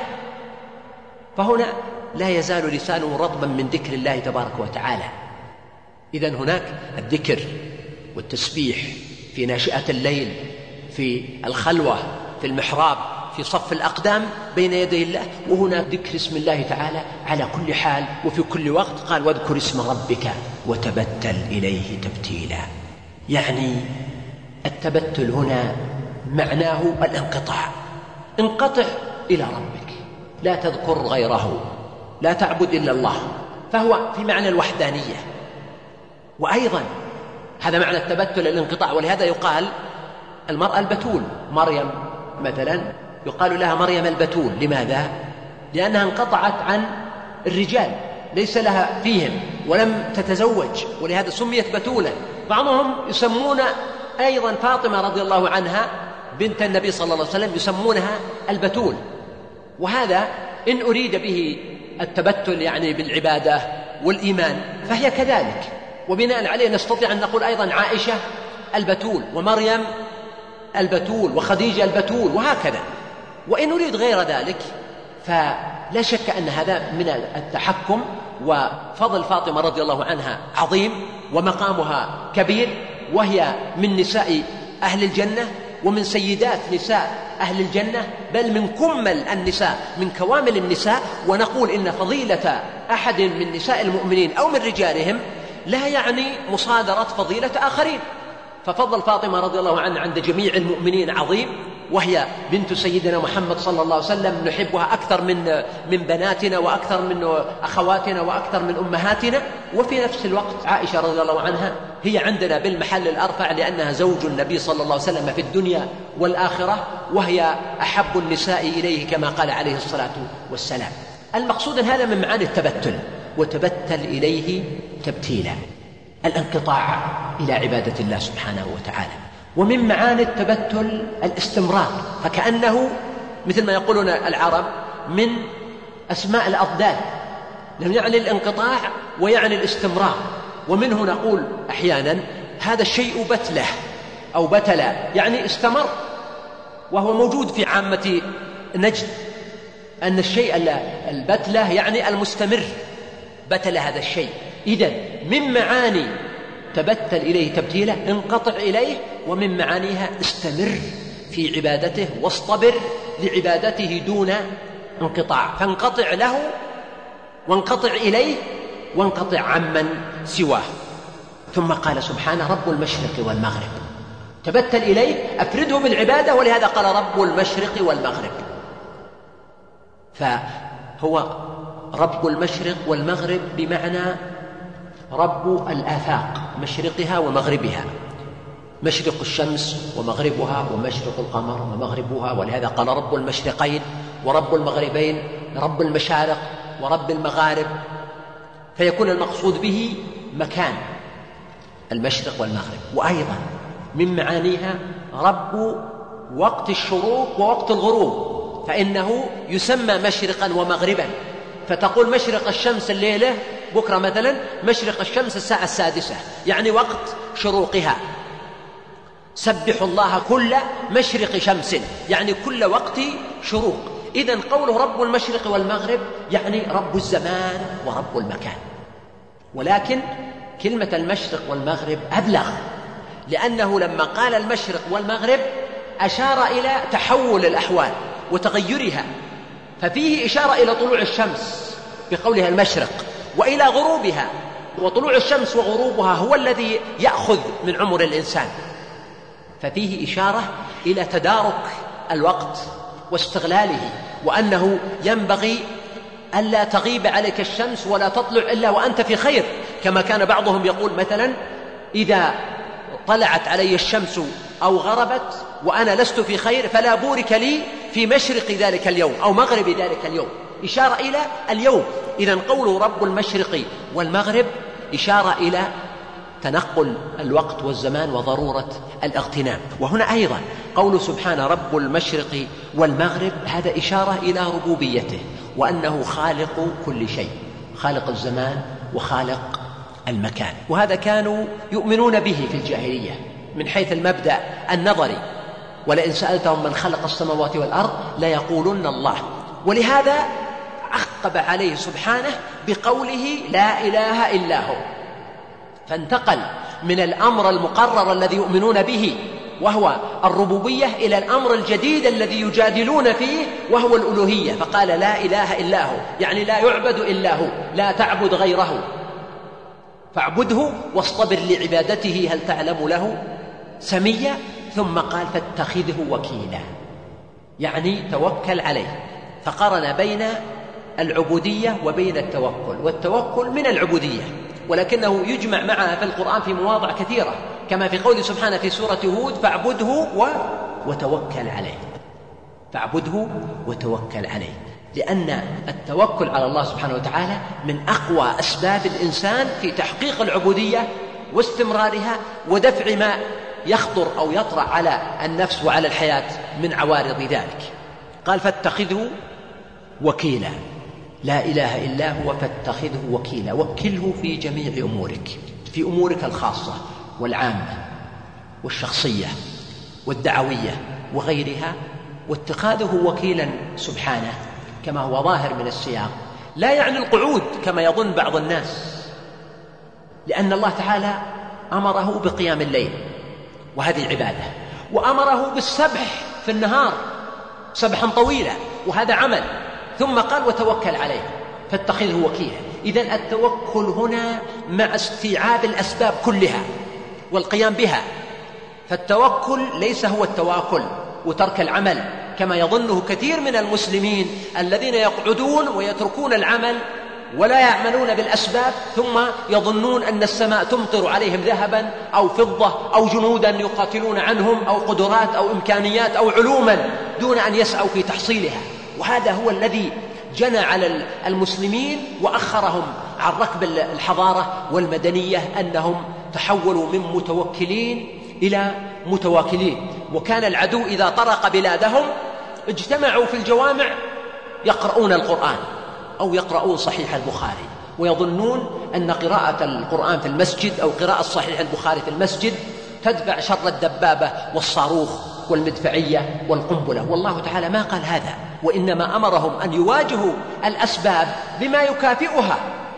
فهنا لا يزال لسانه رطبا من ذكر الله تبارك وتعالى. إذن هناك الذكر والتسبيح في ناشئة الليل، في الخلوة، في المحراب، في صف الأقدام بين يدي الله، وهناك ذكر اسم الله تعالى على كل حال وفي كل وقت. قال: واذكر اسم ربك وتبتل إليه تبتيلا. يعني التبتل هنا معناه الانقطاع، انقطع إلى ربك، لا تذكر غيره، لا تعبد إلا الله، فهو في معنى الوحدانية. وأيضا هذا معنى التبتل الانقطاع. ولهذا يقال المرأة البتول، مريم مثلا يقال لها مريم البتول. لماذا؟ لأنها انقطعت عن الرجال، ليس لها فيهم ولم تتزوج، ولهذا سميت بتولا. بعضهم يسمون أيضا فاطمة رضي الله عنها بنت النبي صلى الله عليه وسلم يسمونها البتول. وهذا إن أريد به التبتل يعني بالعبادة والإيمان فهي كذلك. وبناء عليه نستطيع أن نقول أيضا عائشة البتول، ومريم البتول، وخديجة البتول، وهكذا. وإن أريد غير ذلك فلا شك أن هذا من التحكم. وفضل فاطمة رضي الله عنها عظيم ومقامها كبير، وهي من نساء أهل الجنة ومن سيدات نساء أهل الجنة، بل من كمل النساء، من كوامل النساء. ونقول إن فضيلة أحد من نساء المؤمنين أو من رجالهم لا يعني مصادرة فضيلة آخرين. ففضل فاطمة رضي الله عنها عند جميع المؤمنين عظيم، وهي بنت سيدنا محمد صلى الله عليه وسلم، نحبها أكثر من بناتنا وأكثر من أخواتنا وأكثر من أمهاتنا. وفي نفس الوقت عائشة رضي الله عنها هي عندنا بالمحل الأرفع، لأنها زوج النبي صلى الله عليه وسلم في الدنيا والآخرة، وهي أحب النساء إليه كما قال عليه الصلاة والسلام. المقصود هذا من معاني التبتل، وتبتل إليه تبتيلا، الانقطاع إلى عبادة الله سبحانه وتعالى. ومن معاني التبتل الاستمرار، فكأنه مثل ما يقولون العرب من أسماء الأضداد، لم يعني الانقطاع ويعني الاستمرار. ومنه نقول أحيانا هذا الشيء بتله أو بتلا، يعني استمر، وهو موجود في عامة نجد أن الشيء البتله يعني المستمر، بتل هذا الشيء. إذن من معاني تبتل إليه تبتيلا انقطع إليه، ومن معانيها استمر في عبادته واصطبر لعبادته دون انقطاع، فانقطع له وانقطع إليه وانقطع عمن سواه. ثم قال سبحانه: رب المشرق والمغرب، تبتل إليه أفرده بالعبادة، ولهذا قال رب المشرق والمغرب. فهو رب المشرق والمغرب بمعنى رب الآفاق، مشرقها ومغربها، مشرق الشمس ومغربها، ومشرق القمر ومغربها. ولهذا قال رب المشرقين ورب المغربين، رب المشارق ورب المغارب. فيكون المقصود به مكان المشرق والمغرب. وأيضا من معانيها رب وقت الشروق ووقت الغروب، فإنه يسمى مشرقا ومغربا. فتقول مشرق الشمس الليلة بكرة مثلا، مشرق الشمس الساعة 6، يعني وقت شروقها. سبحوا الله كل مشرق شمس، يعني كل وقت شروق. إذن قوله رب المشرق والمغرب يعني رب الزمان ورب المكان. ولكن كلمة المشرق والمغرب أبلغ، لأنه لما قال المشرق والمغرب أشار إلى تحول الأحوال وتغيرها، ففيه إشارة إلى طلوع الشمس بقولها المشرق، وإلى غروبها، وطلوع الشمس وغروبها هو الذي يأخذ من عمر الإنسان. ففيه إشارة إلى تدارك الوقت واستغلاله، وأنه ينبغي ألا تغيب عليك الشمس ولا تطلع إلا وأنت في خير، كما كان بعضهم يقول مثلا: إذا طلعت علي الشمس أو غربت وأنا لست في خير فلا بورك لي في مشرق ذلك اليوم أو مغرب ذلك اليوم، إشارة إلى اليوم. إذن قول رب المشرق والمغرب إشارة إلى تنقل الوقت والزمان وضرورة الاغتنام. وهنا أيضا قول سبحانه رب المشرق والمغرب، هذا إشارة إلى ربوبيته، وأنه خالق كل شيء، خالق الزمان وخالق المكان. وهذا كانوا يؤمنون به في الجاهلية من حيث المبدأ النظري، ولئن سألتهم من خلق السماوات والأرض ليقولن الله. ولهذا عقب عليه سبحانه بقوله لا إله إلا هو، فانتقل من الأمر المقرر الذي يؤمنون به وهو الربوبية إلى الأمر الجديد الذي يجادلون فيه وهو الألوهية، فقال لا إله إلا هو، يعني لا يعبد إلا هو، لا تعبد غيره، فاعبده واصطبر لعبادته هل تعلم له سميا. ثم قال فاتخذه وكيلا، يعني توكل عليه، فقارن بين العبودية وبين التوكل، والتوكل من العبودية ولكنه يجمع معها في القرآن في مواضع كثيرة، كما في قوله سبحانه في سورة هود فاعبده وتوكل عليه، فاعبده وتوكل عليه، لأن التوكل على الله سبحانه وتعالى من أقوى أسباب الإنسان في تحقيق العبودية واستمرارها ودفع ما يخطر أو يطرأ على النفس وعلى الحياة من عوارض ذلك. قال فاتخذه وكيلا، لا إله إلا هو فاتخذه وكيلا، وكله في جميع أمورك، في أمورك الخاصة والعامة والشخصية والدعوية وغيرها. واتخاذه وكيلا سبحانه كما هو ظاهر من السياق لا يعني القعود كما يظن بعض الناس، لأن الله تعالى أمره بقيام الليل وهذه عبادة، وأمره بالسبح في النهار سبحا طويلا وهذا عمل، ثم قال وتوكل عليه فاتخذه وكيلا. إذن التوكل هنا مع استيعاب الأسباب كلها والقيام بها، فالتوكل ليس هو التواكل وترك العمل كما يظنه كثير من المسلمين الذين يقعدون ويتركون العمل ولا يعملون بالأسباب، ثم يظنون أن السماء تمطر عليهم ذهبا أو فضة أو جنودا يقاتلون عنهم أو قدرات أو إمكانيات أو علوما دون أن يسعوا في تحصيلها. وهذا هو الذي جنى على المسلمين وأخرهم عن ركب الحضارة والمدنية، أنهم تحولوا من متوكلين إلى متواكلين. وكان العدو إذا طرق بلادهم اجتمعوا في الجوامع يقرؤون القرآن أو يقرؤون صحيح البخاري، ويظنون أن قراءة القرآن في المسجد أو قراءة صحيح البخاري في المسجد تدفع شر الدبابة والصاروخ والمدفعية والقنبلة. والله تعالى ما قال هذا، وإنما أمرهم أن يواجهوا الأسباب بما يكافئها.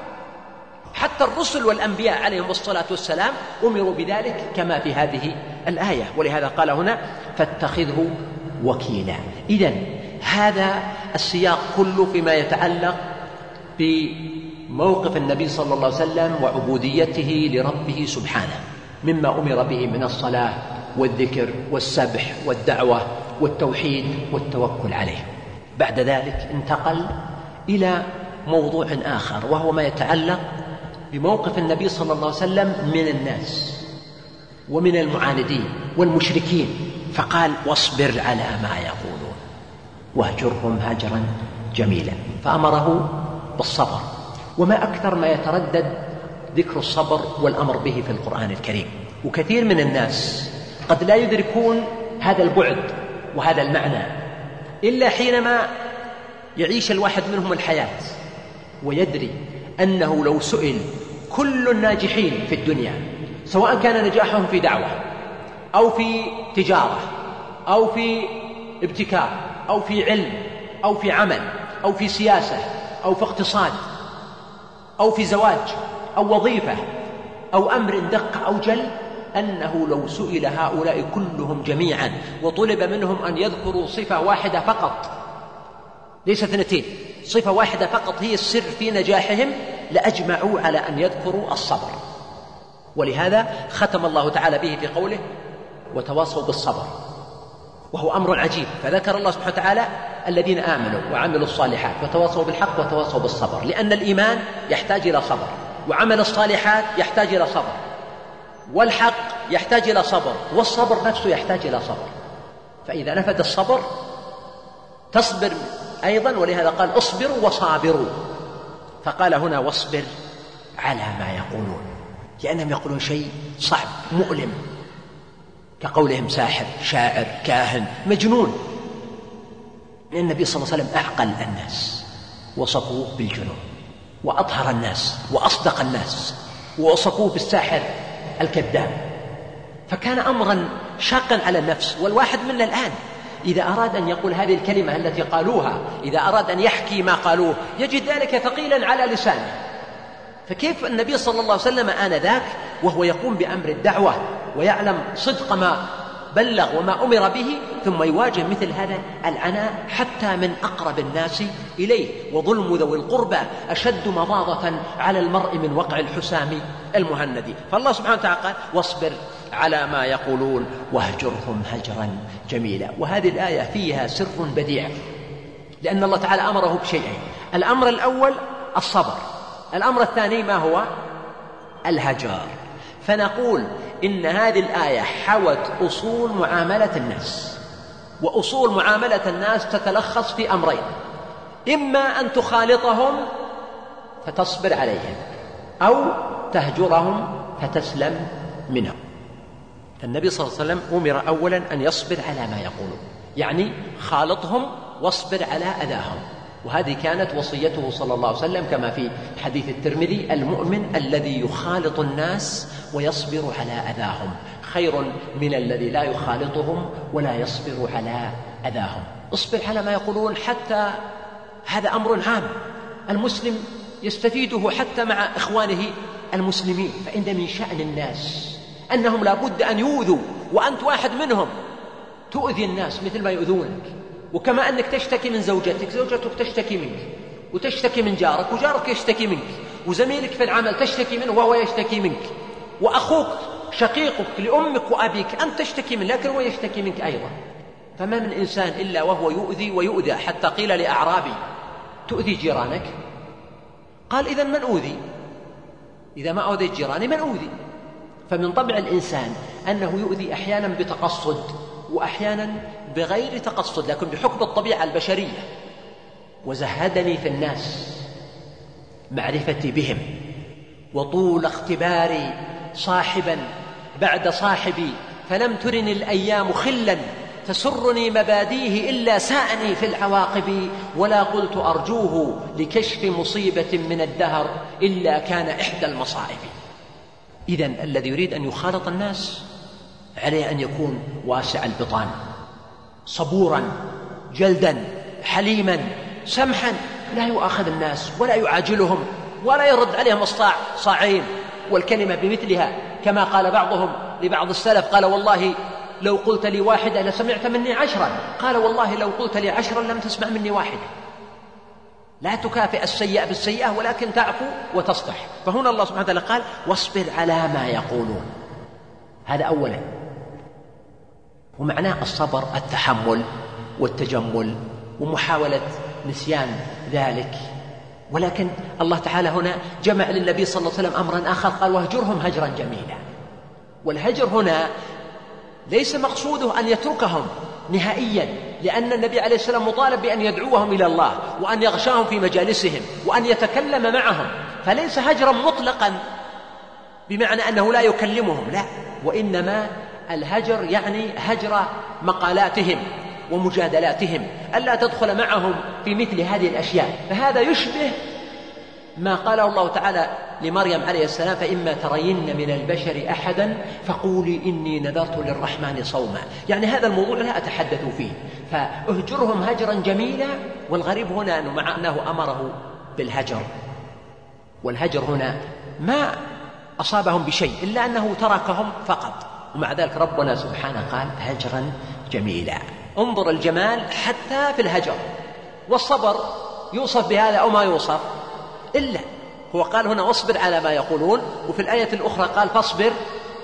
حتى الرسل والأنبياء عليهم الصلاة والسلام أمروا بذلك كما في هذه الآية، ولهذا قال هنا فاتخذه وكيلا. إذن هذا السياق كله فيما يتعلق بموقف النبي صلى الله عليه وسلم وعبوديته لربه سبحانه، مما أمر به من الصلاة والذكر والسبح والدعوة والتوحيد والتوكل عليه. بعد ذلك انتقل إلى موضوع آخر، وهو ما يتعلق بموقف النبي صلى الله عليه وسلم من الناس ومن المعاندين والمشركين، فقال واصبر على ما يقولون واهجرهم هجرا جميلا، فأمره بالصبر. وما أكثر ما يتردد ذكر الصبر والأمر به في القرآن الكريم، وكثير من الناس قد لا يدركون هذا البعد وهذا المعنى إلا حينما يعيش الواحد منهم الحياة ويدري أنه لو سئل كل الناجحين في الدنيا، سواء كان نجاحهم في دعوة أو في تجارة أو في ابتكار أو في علم أو في عمل أو في سياسة أو في اقتصاد أو في زواج أو وظيفة أو أمر دق أو جل، أنه لو سئل هؤلاء كلهم جميعا وطلب منهم أن يذكروا صفة واحدة فقط ليست اثنتين، صفة واحدة فقط هي السر في نجاحهم، لأجمعوا على أن يذكروا الصبر. ولهذا ختم الله تعالى به في قوله وتواصوا بالصبر، وهو أمر عجيب. فذكر الله سبحانه وتعالى الذين آمنوا وعملوا الصالحات وتواصوا بالحق وتواصوا بالصبر، لأن الإيمان يحتاج إلى صبر، وعمل الصالحات يحتاج إلى صبر، والحق يحتاج إلى صبر، والصبر نفسه يحتاج إلى صبر. فإذا نفد الصبر تصبر أيضا، ولهذا قال اصبروا وصابروا. فقال هنا واصبر على ما يقولون، لأنهم يقولون شيء صعب مؤلم، كقولهم ساحر، شاعر، كاهن، مجنون. لأن النبي صلى الله عليه وسلم أعقل الناس، وصفوه بالجنون، وأطهر الناس وأصدق الناس، ووصفوه بالساحر الكذاب. فكان أمرا شاقا على النفس. والواحد منا الآن إذا أراد أن يقول هذه الكلمة التي قالوها، إذا أراد أن يحكي ما قالوه، يجد ذلك ثقيلا على لسانه. فكيف النبي صلى الله عليه وسلم آنذاك وهو يقوم بأمر الدعوة ويعلم صدق ما بلغ وما أمر به، ثم يواجه مثل هذا العناء حتى من أقرب الناس إليه، وظلم ذوي القربى أشد مضاضة على المرء من وقع الحسام المهند. فالله سبحانه وتعالى قال واصبر على ما يقولون واهجرهم هجرا جميلا. وهذه الآية فيها سر بديع، لأن الله تعالى أمره بشيئين: الأمر الأول الصبر، الأمر الثاني ما هو؟ الهجر. فنقول إن هذه الآية حوت أصول معاملة الناس، وأصول معاملة الناس تتلخص في أمرين: إما أن تخالطهم فتصبر عليهم، أو تهجرهم فتسلم منهم. فالنبي صلى الله عليه وسلم أمر أولا أن يصبر على ما يقولون، يعني خالطهم واصبر على أذاهم. وهذه كانت وصيته صلى الله عليه وسلم كما في حديث الترمذي: المؤمن الذي يخالط الناس ويصبر على أذاهم خير من الذي لا يخالطهم ولا يصبر على أذاهم. اصبر على ما يقولون، حتى هذا أمر عام المسلم يستفيده حتى مع إخوانه المسلمين. فإن من شأن الناس أنهم لا بد أن يؤذوا، وأنت واحد منهم تؤذي الناس مثل ما يؤذونك. وكما أنك تشتكي من زوجتك، زوجتك تشتكي منك، وتشتكي من جارك، وجارك يشتكي منك، وزميلك في العمل تشتكي منه وهو يشتكي منك، وأخوك شقيقك لأمك وأبيك أنت تشتكي منه لكن هو يشتكي منك أيضا. فما من إنسان إلا وهو يؤذي ويؤذى، حتى قيل لأعرابي: تؤذي جيرانك؟ قال: إذن من أؤذي؟ إذا ما أؤذي جيراني من أؤذي؟ فمن طبع الإنسان أنه يؤذي أحيانا بتقصد وأحيانا بغير تقصد، لكن بحكم الطبيعة البشرية. وزهدني في الناس معرفتي بهم، وطول اختباري صاحبا بعد صاحبي، فلم ترني الأيام خلا تسرني مباديه إلا ساءني في العواقب، ولا قلت أرجوه لكشف مصيبة من الدهر إلا كان إحدى المصائب. إذن الذي يريد أن يخالط الناس عليه أن يكون واسع البطان، صبورا جلدا حليما سمحا، لا يؤاخذ الناس ولا يعاجلهم ولا يرد عليهم الصاع صاعين والكلمة بمثلها، كما قال بعضهم لبعض السلف: قال والله لو قلت لي واحدة لسمعت مني 10، قال والله لو قلت لي 10 لم تسمع مني واحدة. لا تكافئ السيئة بالسيئة ولكن تعفو وتصفح. فهنا الله سبحانه وتعالى قال: واصبر على ما يقولون. هذا أولا. ومعناه الصبر التحمل والتجمل ومحاولة نسيان ذلك. ولكن الله تعالى هنا جمع للنبي صلى الله عليه وسلم أمرا آخر، قال: واهجرهم هجرا جميلا. والهجر هنا ليس مقصوده أن يتركهم نهائيا، لأن النبي عليه السلام مطالب بأن يدعوهم إلى الله، وأن يغشاهم في مجالسهم، وأن يتكلم معهم. فليس هجرا مطلقا بمعنى أنه لا يكلمهم، لا، وإنما الهجر يعني هجر مقالاتهم ومجادلاتهم، ألا تدخل معهم في مثل هذه الأشياء. فهذا يشبه ما قاله الله تعالى لمريم عليه السلام: فإما ترين من البشر أحدا فقولي إني نذرت للرحمن صوما. يعني هذا الموضوع لا أتحدث فيه، فأهجرهم هجرا جميلا. والغريب هنا أنه مع أنه أمره بالهجر، والهجر هنا ما أصابهم بشيء إلا أنه تركهم فقط، ومع ذلك ربنا سبحانه قال: هجرا جميلا. انظر الجمال حتى في الهجر، والصبر يوصف بهذا أو ما يوصف؟ إلا هو قال هنا واصبر على ما يقولون، وفي الآية الأخرى قال فاصبر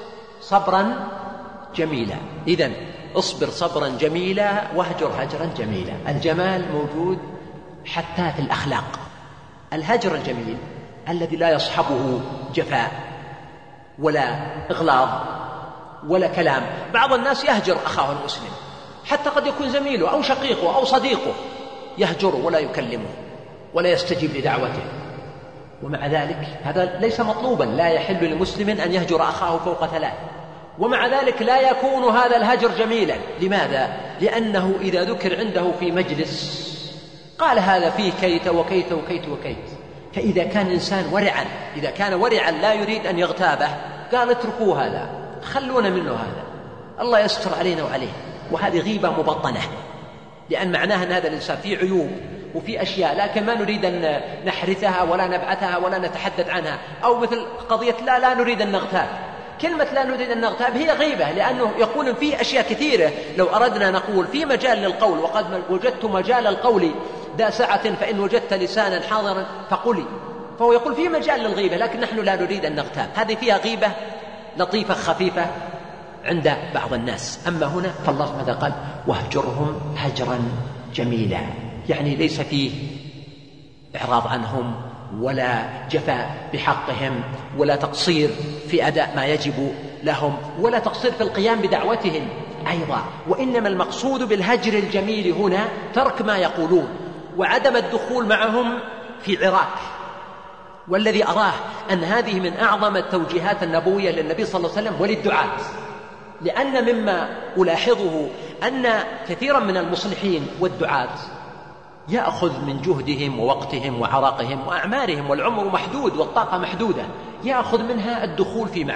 صبرا جميلا. إذن اصبر صبرا جميلا واهجر هجرا جميلا. الجمال موجود حتى في الأخلاق. الهجر الجميل الذي لا يصحبه جفاء ولا إغلاظ ولا كلام. بعض الناس يهجر أخاه المسلم، حتى قد يكون زميله أو شقيقه أو صديقه، يهجره ولا يكلمه ولا يستجيب لدعوته، ومع ذلك هذا ليس مطلوبا. لا يحل لمسلم أن يهجر أخاه فوق 3، ومع ذلك لا يكون هذا الهجر جميلا. لماذا؟ لأنه إذا ذكر عنده في مجلس قال هذا فيه كيت وكيت وكيت وكيت، فإذا كان إنسان ورعا، إذا كان ورعا لا يريد أن يغتابه، قال اتركوا هذا، خلونا منه هذا، الله يستر علينا وعليه. وهذه غيبة مبطنة، لأن معناها أن هذا الإنسان فيه عيوب وفي أشياء، لكن ما نريد أن نحرثها ولا نبعثها ولا نتحدث عنها. أو مثل قضية لا نريد أن نغتاب. كلمة لا نريد أن نغتاب هي غيبة، لأنه يقول فيه أشياء كثيرة لو أردنا نقول في مجال للقول، وقد وجدت مجال القول ذا سعة فإن وجدت لسانا حاضرا فقلي. فهو يقول في مجال للغيبة، لكن نحن لا نريد أن نغتاب. هذه فيها غيبة لطيفة خفيفة عند بعض الناس. أما هنا فالله ماذا قال؟ واهجرهم هجرا جميلا، يعني ليس فيه إعراض عنهم ولا جفاء بحقهم ولا تقصير في أداء ما يجب لهم ولا تقصير في القيام بدعوتهم أيضا. وإنما المقصود بالهجر الجميل هنا ترك ما يقولون وعدم الدخول معهم في عراك. والذي أراه أن هذه من أعظم التوجيهات النبوية للنبي صلى الله عليه وسلم وللدعاة، لأن مما ألاحظه أن كثيرا من المصلحين والدعاة يأخذ من جهدهم ووقتهم وعرقهم وأعمارهم، والعمر محدود والطاقة محدودة، يأخذ منها الدخول في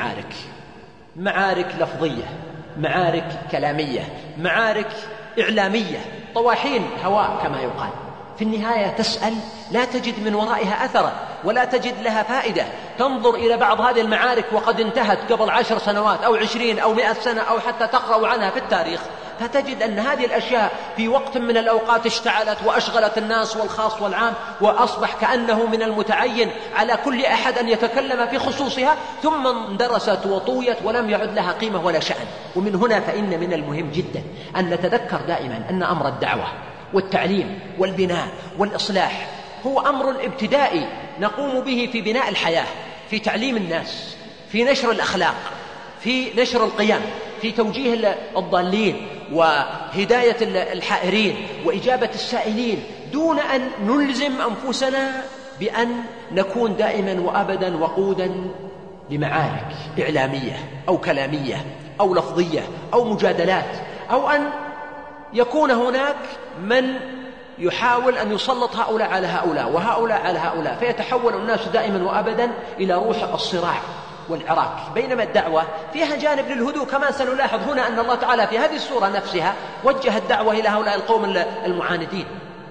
معارك لفظية، معارك كلامية، معارك إعلامية، طواحين هواء كما يقال. في النهاية تسأل لا تجد من ورائها أثرا ولا تجد لها فائدة. تنظر إلى بعض هذه المعارك وقد انتهت قبل 10 سنوات أو 20 أو 100 سنة أو حتى تقرأ عنها في التاريخ، فتجد أن هذه الأشياء في وقت من الأوقات اشتعلت وأشغلت الناس والخاص والعام، وأصبح كأنه من المتعين على كل أحد أن يتكلم في خصوصها، ثم اندرست وطويت ولم يعد لها قيمة ولا شأن. ومن هنا فإن من المهم جدا أن نتذكر دائما أن أمر الدعوة والتعليم والبناء والإصلاح هو أمر ابتدائي نقوم به في بناء الحياة، في تعليم الناس، في نشر الأخلاق، في نشر القيم، في توجيه الضالين وهداية الحائرين وإجابة السائلين، دون أن نلزم أنفسنا بأن نكون دائما وأبدا وقودا لمعارك إعلامية أو كلامية أو لفظية أو مجادلات، أو أن يكون هناك من يحاول أن يسلط هؤلاء على هؤلاء وهؤلاء على هؤلاء، فيتحول الناس دائما وأبدا إلى روح الصراع والعراك. بينما الدعوة فيها جانب للهدوء، كما سنلاحظ هنا أن الله تعالى في هذه السورة نفسها وجه الدعوة إلى هؤلاء القوم المعاندين.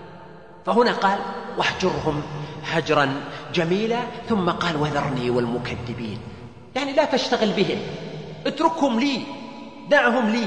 فهنا قال واهجرهم هجرا جميلا، ثم قال وذرني والمكذبين، يعني لا تشتغل بهم، اتركهم لي، دعهم لي.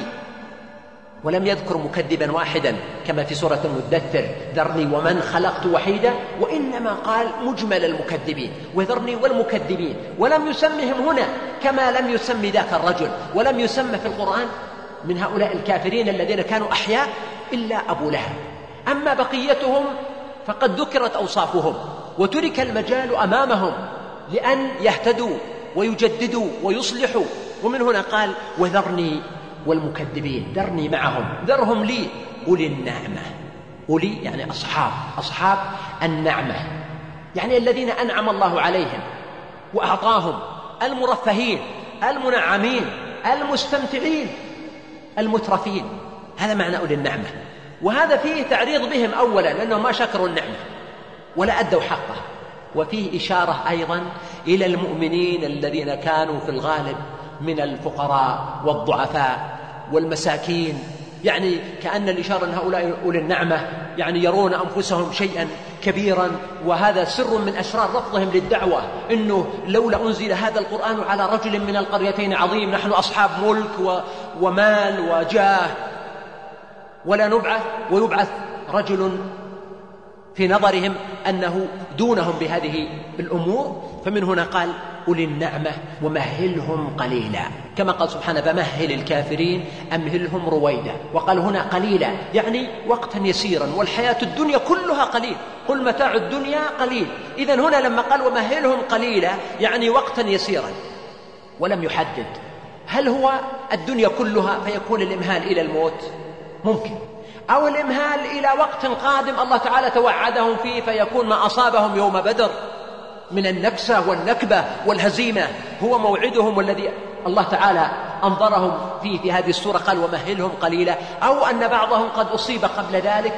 ولم يذكر مكذبا واحدا كما في سورة المدثر ذرني ومن خلقت وحيدا، وإنما قال مجمل المكذبين وذرني والمكذبين، ولم يسمهم هنا كما لم يسمي ذاك الرجل، ولم يسمى في القرآن من هؤلاء الكافرين الذين كانوا أحياء إلا أبو لهب. أما بقيتهم فقد ذكرت أوصافهم وترك المجال أمامهم لأن يهتدوا ويجددوا ويصلحوا. ومن هنا قال وذرني والمكذبين، ذرني معهم، ذرهم لي أولي النعمة. أولي يعني أصحاب النعمة، يعني الذين أنعم الله عليهم وأعطاهم، المرفهين المنعمين المستمتعين المترفين، هذا معنى أولي النعمة. وهذا فيه تعريض بهم أولا لأنهم ما شكروا النعمة ولا أدوا حقه، وفيه إشارة أيضا إلى المؤمنين الذين كانوا في الغالب من الفقراء والضعفاء والمساكين، يعني كأن الإشارة أن هؤلاء أولي النعمة يعني يرون أنفسهم شيئا كبيرا، وهذا سر من أسرار رفضهم للدعوة، إنه لولا أنزل هذا القرآن على رجل من القريتين عظيم، نحن أصحاب ملك ومال وجاه، ولا نبعث ويبعث رجل في نظرهم أنه دونهم بهذه الأمور. فمن هنا قال أولي النعمة ومهلهم قليلا، كما قال سبحانه فمهل الكافرين أمهلهم رويدا. وقال هنا قليلا يعني وقتا يسيرا، والحياة الدنيا كلها قليل، قل متاع الدنيا قليل. إذن هنا لما قال ومهلهم قليلا يعني وقتا يسيرا، ولم يحدد هل هو الدنيا كلها فيكون الإمهال إلى الموت ممكن، أو الإمهال إلى وقت قادم الله تعالى توعدهم فيه فيكون ما أصابهم يوم بدر من النكسة والنكبة والهزيمة هو موعدهم والذي الله تعالى أنظرهم فيه في هذه السورة. قال ومهلهم قليلا، أو أن بعضهم قد أصيب قبل ذلك.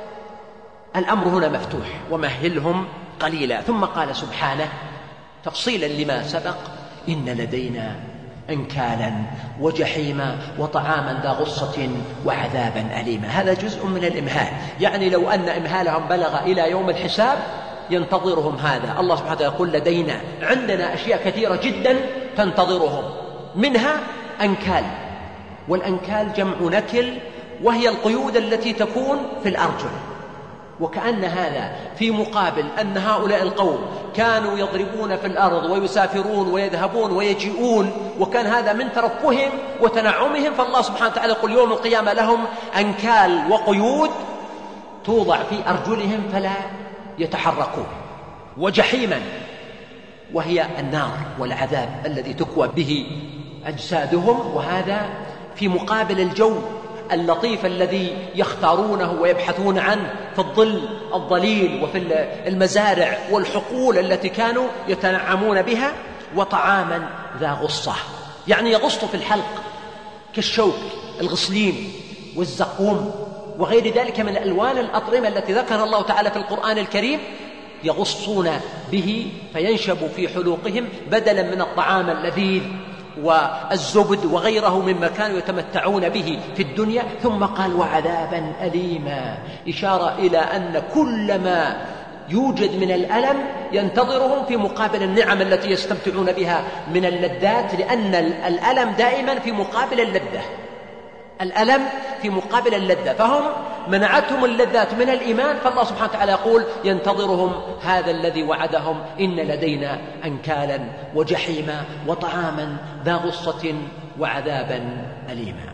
الأمر هنا مفتوح ومهلهم قليلا. ثم قال سبحانه تفصيلا لما سبق إن لدينا أنكالا وجحيما وطعاما ذا غصة وعذابا أليما. هذا جزء من الإمهال، يعني لو أن إمهالهم بلغ إلى يوم الحساب ينتظرهم هذا. الله سبحانه وتعالى يقول لدينا، عندنا أشياء كثيرة جدا تنتظرهم، منها أنكال، والأنكال جمع نكل، وهي القيود التي تكون في الأرجل. وكأن هذا في مقابل أن هؤلاء القوم كانوا يضربون في الأرض ويسافرون ويذهبون ويجيئون، وكان هذا من ترفههم وتنعمهم. فالله سبحانه وتعالى يقول يوم القيامة لهم أنكال وقيود توضع في أرجلهم فلا يتحركون، وجحيما وهي النار والعذاب الذي تكوى به أجسادهم. وهذا في مقابل الجو اللطيف الذي يختارونه ويبحثون عنه في الظل الظليل وفي المزارع والحقول التي كانوا يتنعمون بها. وطعاما ذا غصة يعني يغص في الحلق كالشوك الغصلين والزقوم وغير ذلك من الألوان الأطعمة التي ذكر الله تعالى في القرآن الكريم، يغصون به فينشب في حلوقهم بدلا من الطعام اللذيذ والزبد وغيره مما كانوا يتمتعون به في الدنيا. ثم قال وعذابا أليما، إشارة إلى أن كل ما يوجد من الألم ينتظرهم في مقابل النعم التي يستمتعون بها من اللذات، لأن الألم دائما في مقابل اللذة، الألم في مقابل اللذة، فهم منعتهم اللذات من الإيمان. فالله سبحانه وتعالى يقول ينتظرهم هذا الذي وعدهم إن لدينا أنكالا وجحيما وطعاما ذا غصة وعذابا أليما.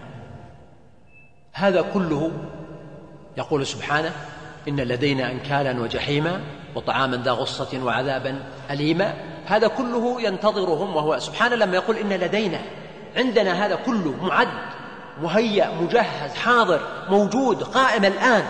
هذا كله يقول سبحانه إن لدينا أنكالا وجحيما وطعاما ذا غصة وعذابا أليما. هذا كله ينتظرهم، وهو سبحانه لما يقول إن لدينا، عندنا هذا كله معد مهيأ مجهز حاضر موجود قائم الآن.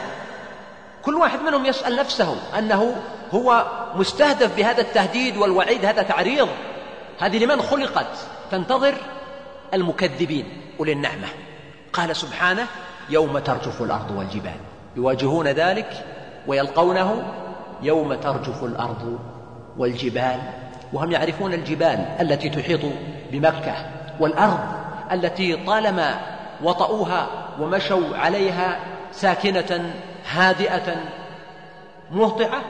كل واحد منهم يسأل نفسه أنه هو مستهدف بهذا التهديد والوعيد، هذا تعريض. هذه لمن خلقت؟ تنتظر المكذبين أولي النعمة. قال سبحانه يوم ترجف الأرض والجبال، يواجهون ذلك ويلقونه يوم ترجف الأرض والجبال، وهم يعرفون الجبال التي تحيط بمكة والأرض التي طالما وطئوها ومشوا عليها ساكنة هادئة مهطعة،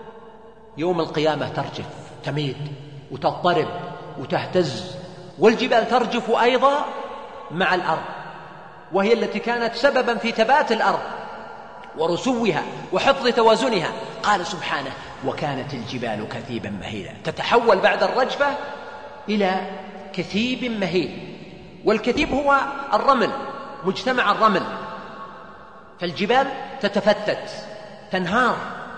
يوم القيامة ترجف تميد وتضطرب وتهتز. والجبال ترجف أيضا مع الأرض، وهي التي كانت سببا في ثبات الأرض ورسوها وحفظ توازنها. قال سبحانه وكانت الجبال كثيبا مهيلا، تتحول بعد الرجفة إلى كثيب مهيل. والكثيب هو الرمل، مجتمع الرمل. فالجبال تتفتت تنهار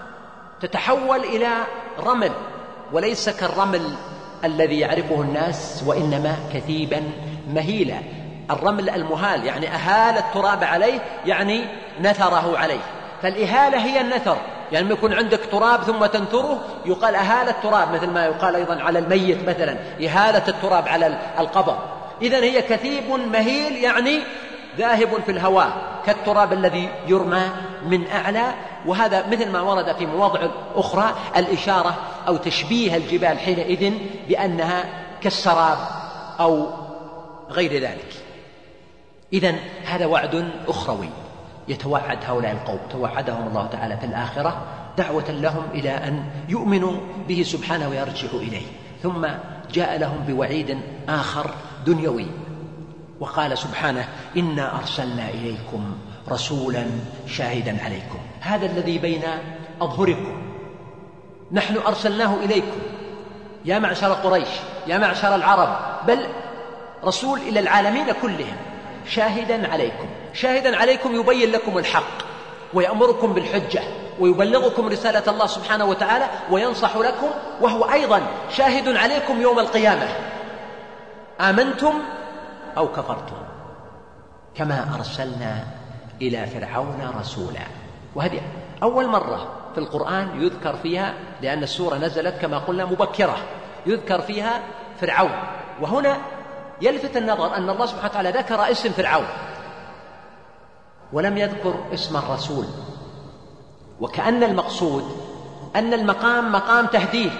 تتحول إلى رمل، وليس كالرمل الذي يعرفه الناس، وإنما كثيبا مهيلا. الرمل المهال يعني أهال التراب عليه، يعني نثره عليه. فالإهالة هي النثر، يعني لما يكون عندك تراب ثم تنثره يقال أهال التراب، مثل ما يقال أيضا على الميت مثلا إهالة التراب على القبر. إذن هي كثيب مهيل يعني ذاهب في الهواء كالتراب الذي يرمى من أعلى. وهذا مثل ما ورد في مواضع أخرى الإشارة أو تشبيه الجبال حينئذ بأنها كالسراب أو غير ذلك. إذن هذا وعد أخروي يتوعد هؤلاء القوم، توعدهم الله تعالى في الآخرة دعوة لهم إلى أن يؤمنوا به سبحانه ويرجعوا إليه. ثم جاء لهم بوعيد آخر دنيوي، وقال سبحانه إنا أرسلنا إليكم رسولا شاهدا عليكم. هذا الذي بين أظهركم، نحن أرسلناه إليكم يا معشر قريش يا معشر العرب، بل رسول إلى العالمين كلهم شاهدا عليكم. شاهدا عليكم يبين لكم الحق ويأمركم بالحجة ويبلغكم رسالة الله سبحانه وتعالى وينصح لكم، وهو أيضا شاهد عليكم يوم القيامة، آمنتم أو كفرتم، كما أرسلنا إلى فرعون رسولا. وهذه أول مرة في القرآن يذكر فيها، لأن السورة نزلت كما قلنا مبكرة، يذكر فيها فرعون. وهنا يلفت النظر أن الله سبحانه وتعالى ذكر اسم فرعون ولم يذكر اسم الرسول، وكأن المقصود أن المقام مقام تهديد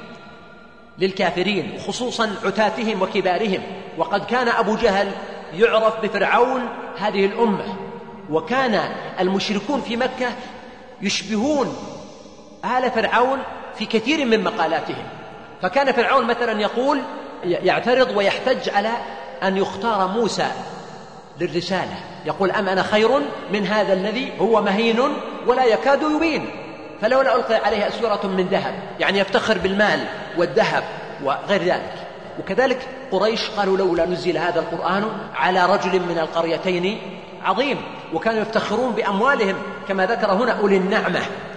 للكافرين، خصوصا عتاتهم وكبارهم. وقد كان أبو جهل يعرف بفرعون هذه الأمة، وكان المشركون في مكة يشبهون آل فرعون في كثير من مقالاتهم. فكان فرعون مثلا يقول يعترض ويحتج على أن يختار موسى للرسالة، يقول أم أنا خير من هذا الذي هو مهين ولا يكاد يبين، فلولا ألقي عليه أسورة من ذهب، يعني يفتخر بالمال والذهب وغير ذلك. وكذلك قريش قالوا لولا نزل هذا القرآن على رجل من القريتين عظيم، وكانوا يفتخرون بأموالهم كما ذكر هنا أولي النعمة.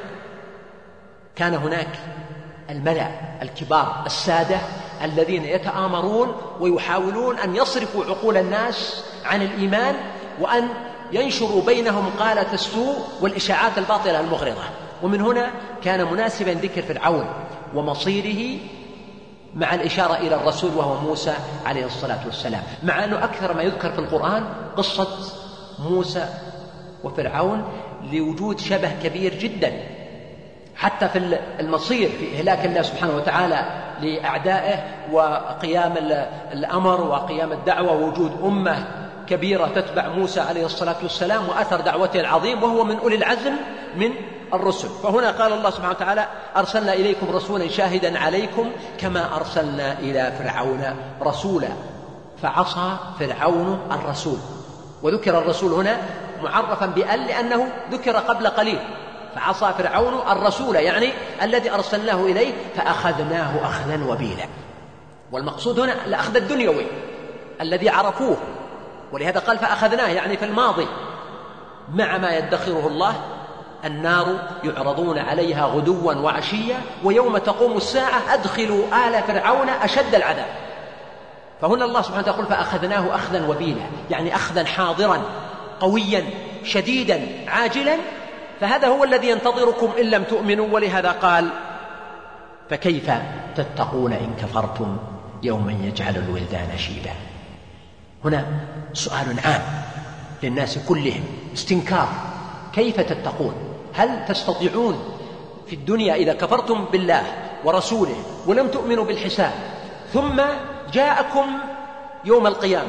كان هناك الملأ الكبار السادة الذين يتآمرون ويحاولون أن يصرفوا عقول الناس عن الإيمان، وأن ينشروا بينهم قالة السوء والإشاعات الباطلة المغرضة. ومن هنا كان مناسبا ذكر فرعون ومصيره مع الإشارة إلى الرسول وهو موسى عليه الصلاة والسلام، مع أنه أكثر ما يذكر في القرآن قصة موسى وفرعون لوجود شبه كبير جدا، حتى في المصير في إهلاك الله سبحانه وتعالى لأعدائه وقيام الأمر وقيام الدعوة ووجود أمة كبيرة تتبع موسى عليه الصلاة والسلام وأثر دعوته العظيم، وهو من أولي العزم من الرسل. فهنا قال الله سبحانه وتعالى أرسلنا إليكم رسولا شاهدا عليكم كما أرسلنا إلى فرعون رسولا، فعصى فرعون الرسول. وذكر الرسول هنا معرفا بأل لأنه ذكر قبل قليل، فعصى فرعون الرسول يعني الذي أرسلناه إليه فأخذناه أخذا وبيلا. والمقصود هنا الأخذ الدنيوي الذي عرفوه، ولهذا قال فأخذناه يعني في الماضي، مع ما يدخره الله. النار يعرضون عليها غدوا وعشيا ويوم تقوم الساعة أدخلوا آل فرعون أشد العذاب. فهنا الله سبحانه وتعالى يقول فأخذناه أخذا وبيلا، يعني أخذا حاضرا قويا شديدا عاجلا، فهذا هو الذي ينتظركم إن لم تؤمنوا. ولهذا قال فكيف تتقون إن كفرتم يوما يجعل الولدان شيبا. هنا سؤال عام للناس كلهم، استنكار، كيف تتقون؟ هل تستطيعون في الدنيا إذا كفرتم بالله ورسوله ولم تؤمنوا بالحساب ثم جاءكم يوم القيامة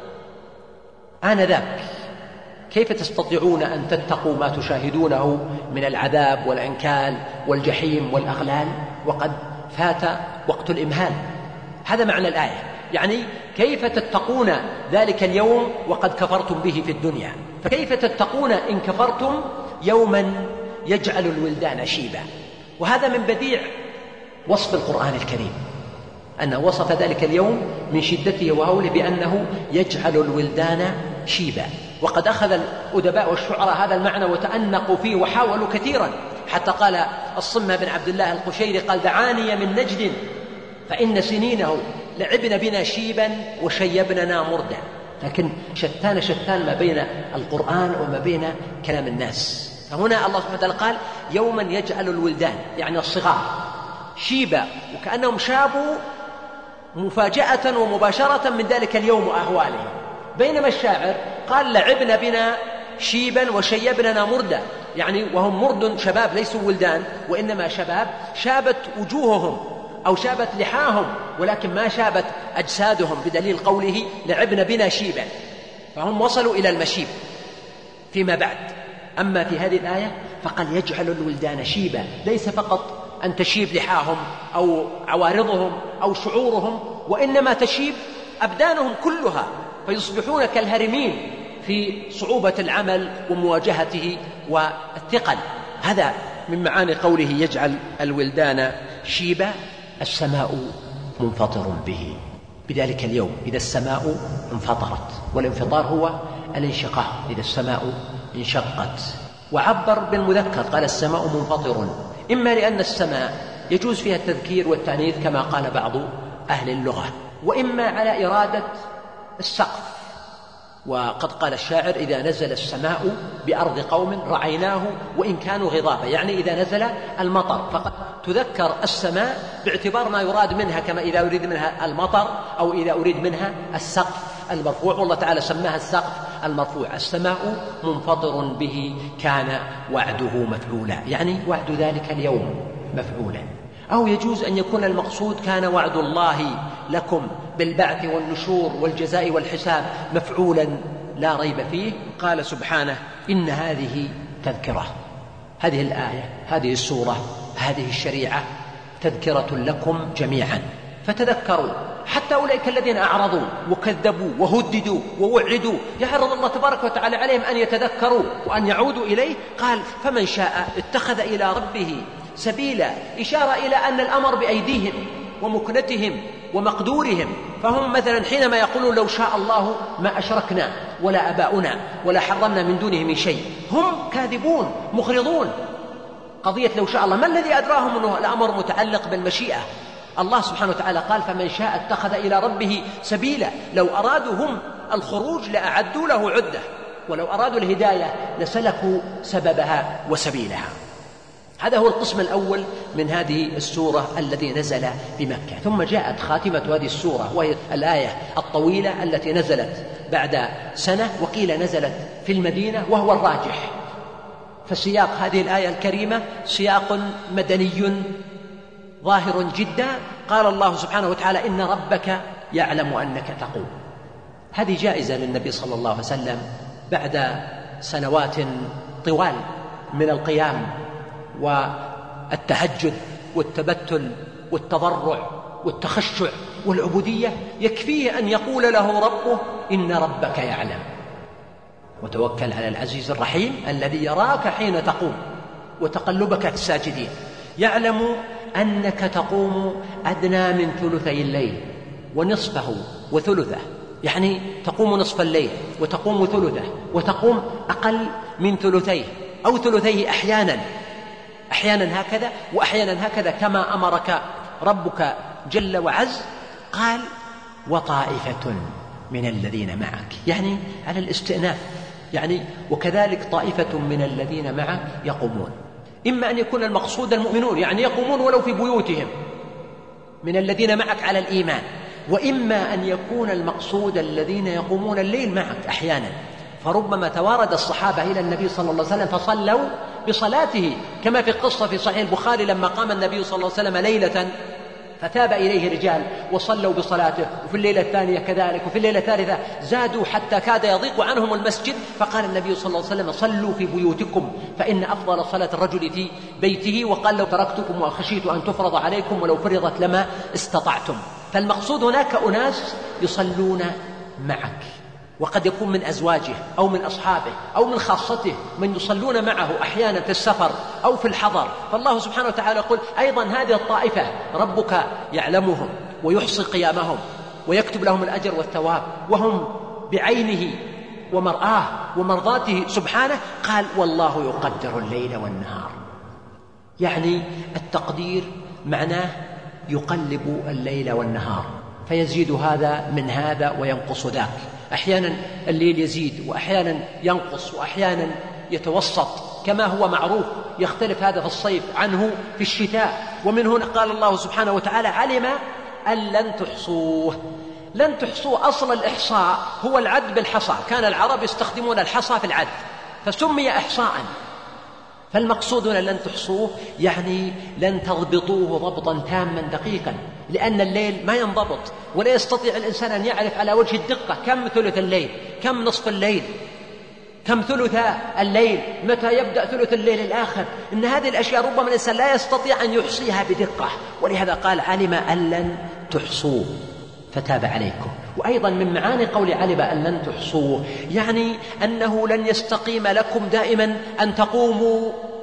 آنذاك، كيف تستطيعون أن تتقوا ما تشاهدونه من العذاب والأنكال والجحيم والأغلال وقد فات وقت الإمهال؟ هذا معنى الآية، يعني كيف تتقون ذلك اليوم وقد كفرتم به في الدنيا؟ فكيف تتقون إن كفرتم يوما يجعل الولدان شيبا؟ وهذا من بديع وصف القرآن الكريم، أنه وصف ذلك اليوم من شدته وهوله بأنه يجعل الولدان شيبا. وقد أخذ الأدباء والشعراء هذا المعنى وتأنقوا فيه وحاولوا كثيرا، حتى قال الصمة بن عبد الله القشيري قال دعاني من نجد فإن سنينه لعبن بنا شيبا وشيبننا مردا. لكن شتان ما بين القرآن وما بين كلام الناس. فهنا الله سبحانه وتعالى قال يوما يجعل الولدان يعني الصغار شيبا، وكأنهم شابوا مفاجأة ومباشرة من ذلك اليوم وأهواله، بينما الشاعر قال لعبن بنا شيبا وشيبننا مردا، يعني وهم مرد شباب ليسوا ولدان وإنما شباب شابت وجوههم أو شابت لحاهم ولكن ما شابت أجسادهم، بدليل قوله لعبن بنا شيبا، فهم وصلوا إلى المشيب فيما بعد. أما في هذه الآية فقال يجعل الولدان شيبا، ليس فقط أن تشيب لحاهم أو عوارضهم أو شعورهم، وإنما تشيب أبدانهم كلها فيصبحون كالهرمين في صعوبة العمل ومواجهته والثقل. هذا من معاني قوله يجعل الولدان شيبا السماء منفطر به بذلك اليوم إذا السماء انفطرت، والانفطار هو الانشقاق إذا السماء انشقت. وعبر بالمذكر قال السماء منفطر، إما لأن السماء يجوز فيها التذكير والتأنيث كما قال بعض أهل اللغة، وإما على إرادة السقف. وقد قال الشاعر إذا نزل السماء بأرض قوم رعيناه وإن كانوا غضابا، يعني إذا نزل المطر فقد تذكر السماء باعتبار ما يراد منها، كما إذا أريد منها المطر أو إذا أريد منها السقف المرفوع، والله تعالى سماها السقف المرفوع. السماء منفطر به كان وعده مفعولا، يعني وعد ذلك اليوم مفعولا. أو يجوز أن يكون المقصود كان وعد الله لكم بالبعث والنشور والجزاء والحساب مفعولا لا ريب فيه. قال سبحانه إن هذه تذكرة، هذه الآية، هذه السورة، هذه الشريعة تذكرة لكم جميعا فتذكروا. حتى أولئك الذين أعرضوا وكذبوا وهددوا ووعدوا يعرض الله تبارك وتعالى عليهم أن يتذكروا وأن يعودوا إليه. قال فمن شاء اتخذ إلى ربه سبيلا، إشارة إلى أن الأمر بأيديهم ومكنتهم ومقدورهم. فهم مثلا حينما يقولون لو شاء الله ما أشركنا ولا أباؤنا ولا حرمنا من دونه من شيء، هم كاذبون مغرضون. قضية لو شاء الله، ما الذي أدراهم أنه الأمر متعلق بالمشيئة؟ الله سبحانه وتعالى قال فمن شاء اتخذ إلى ربه سبيلا. لو أرادوا هم الخروج لأعدوا له عدة، ولو أرادوا الهداية لسلكوا سببها وسبيلها. هذا هو القسم الأول من هذه السورة الذي نزل بمكة. ثم جاءت خاتمة هذه السورة وهي الآية الطويلة التي نزلت بعد سنة، وقيل نزلت في المدينة وهو الراجح. فسياق هذه الآية الكريمة سياق مدني ظاهر جدا. قال الله سبحانه وتعالى إن ربك يعلم أنك تقوم. هذه جائزة للنبي صلى الله عليه وسلم بعد سنوات طوال من القيام والتهجد والتبتل والتضرع والتخشع والعبودية، يكفيه أن يقول له ربه إن ربك يعلم. وتوكل على العزيز الرحيم الذي يراك حين تقوم وتقلبك في الساجدين، يعلم أنك تقوم أدنى من ثلثي الليل ونصفه وثلثه، يعني تقوم نصف الليل وتقوم ثلثه وتقوم أقل من ثلثيه أو ثلثيه أحيانا هكذا وأحيانا هكذا كما أمرك ربك جل وعز. قال وطائفة من الذين معك، يعني على الاستئناف، يعني وكذلك طائفة من الذين معك يقومون. إما أن يكون المقصود المؤمنون، يعني يقومون ولو في بيوتهم من الذين معك على الإيمان، وإما أن يكون المقصود الذين يقومون الليل معك أحيانا. فربما توارد الصحابة إلى النبي صلى الله عليه وسلم فصلوا بصلاته، كما في قصة في صحيح البخاري لما قام النبي صلى الله عليه وسلم ليلة فتاب إليه رجال وصلوا بصلاته، وفي الليلة الثانية كذلك، وفي الليلة الثالثة زادوا حتى كاد يضيق عنهم المسجد، فقال النبي صلى الله عليه وسلم صلوا في بيوتكم فإن أفضل صلاة الرجل في بيته، وقال لو تركتكم وخشيت أن تفرض عليكم ولو فرضت لما استطعتم. فالمقصود هناك أناس يصلون معك، وقد يكون من أزواجه أو من أصحابه أو من خاصته من يصلون معه أحيانا في السفر أو في الحضر. فالله سبحانه وتعالى يقول أيضا هذه الطائفة ربك يعلمهم ويحصي قيامهم ويكتب لهم الأجر والثواب، وهم بعينه ومرآه ومرضاته سبحانه. قال والله يقدر الليل والنهار، يعني التقدير معناه يقلب الليل والنهار، فيزيد هذا من هذا وينقص ذاك. أحيانا الليل يزيد وأحيانا ينقص وأحيانا يتوسط كما هو معروف، يختلف هذا في الصيف عنه في الشتاء. ومن هنا قال الله سبحانه وتعالى علم أن لن تحصوه. لن تحصوه، أصل الإحصاء هو العد بالحصى، كان العرب يستخدمون الحصى في العد فسمي إحصاء. فالمقصود لن تحصوه يعني لن تضبطوه ضبطا تاما دقيقا، لأن الليل ما ينضبط ولا يستطيع الإنسان أن يعرف على وجه الدقة كم ثلث الليل، كم نصف الليل، كم ثلث الليل، متى يبدأ ثلث الليل الآخر. إن هذه الأشياء ربما الإنسان لا يستطيع أن يحصيها بدقة، ولهذا قال علم أن لن تحصوه فتاب عليكم. وأيضا من معاني قول علم أن لن تحصوه يعني أنه لن يستقيم لكم دائما أن تقوموا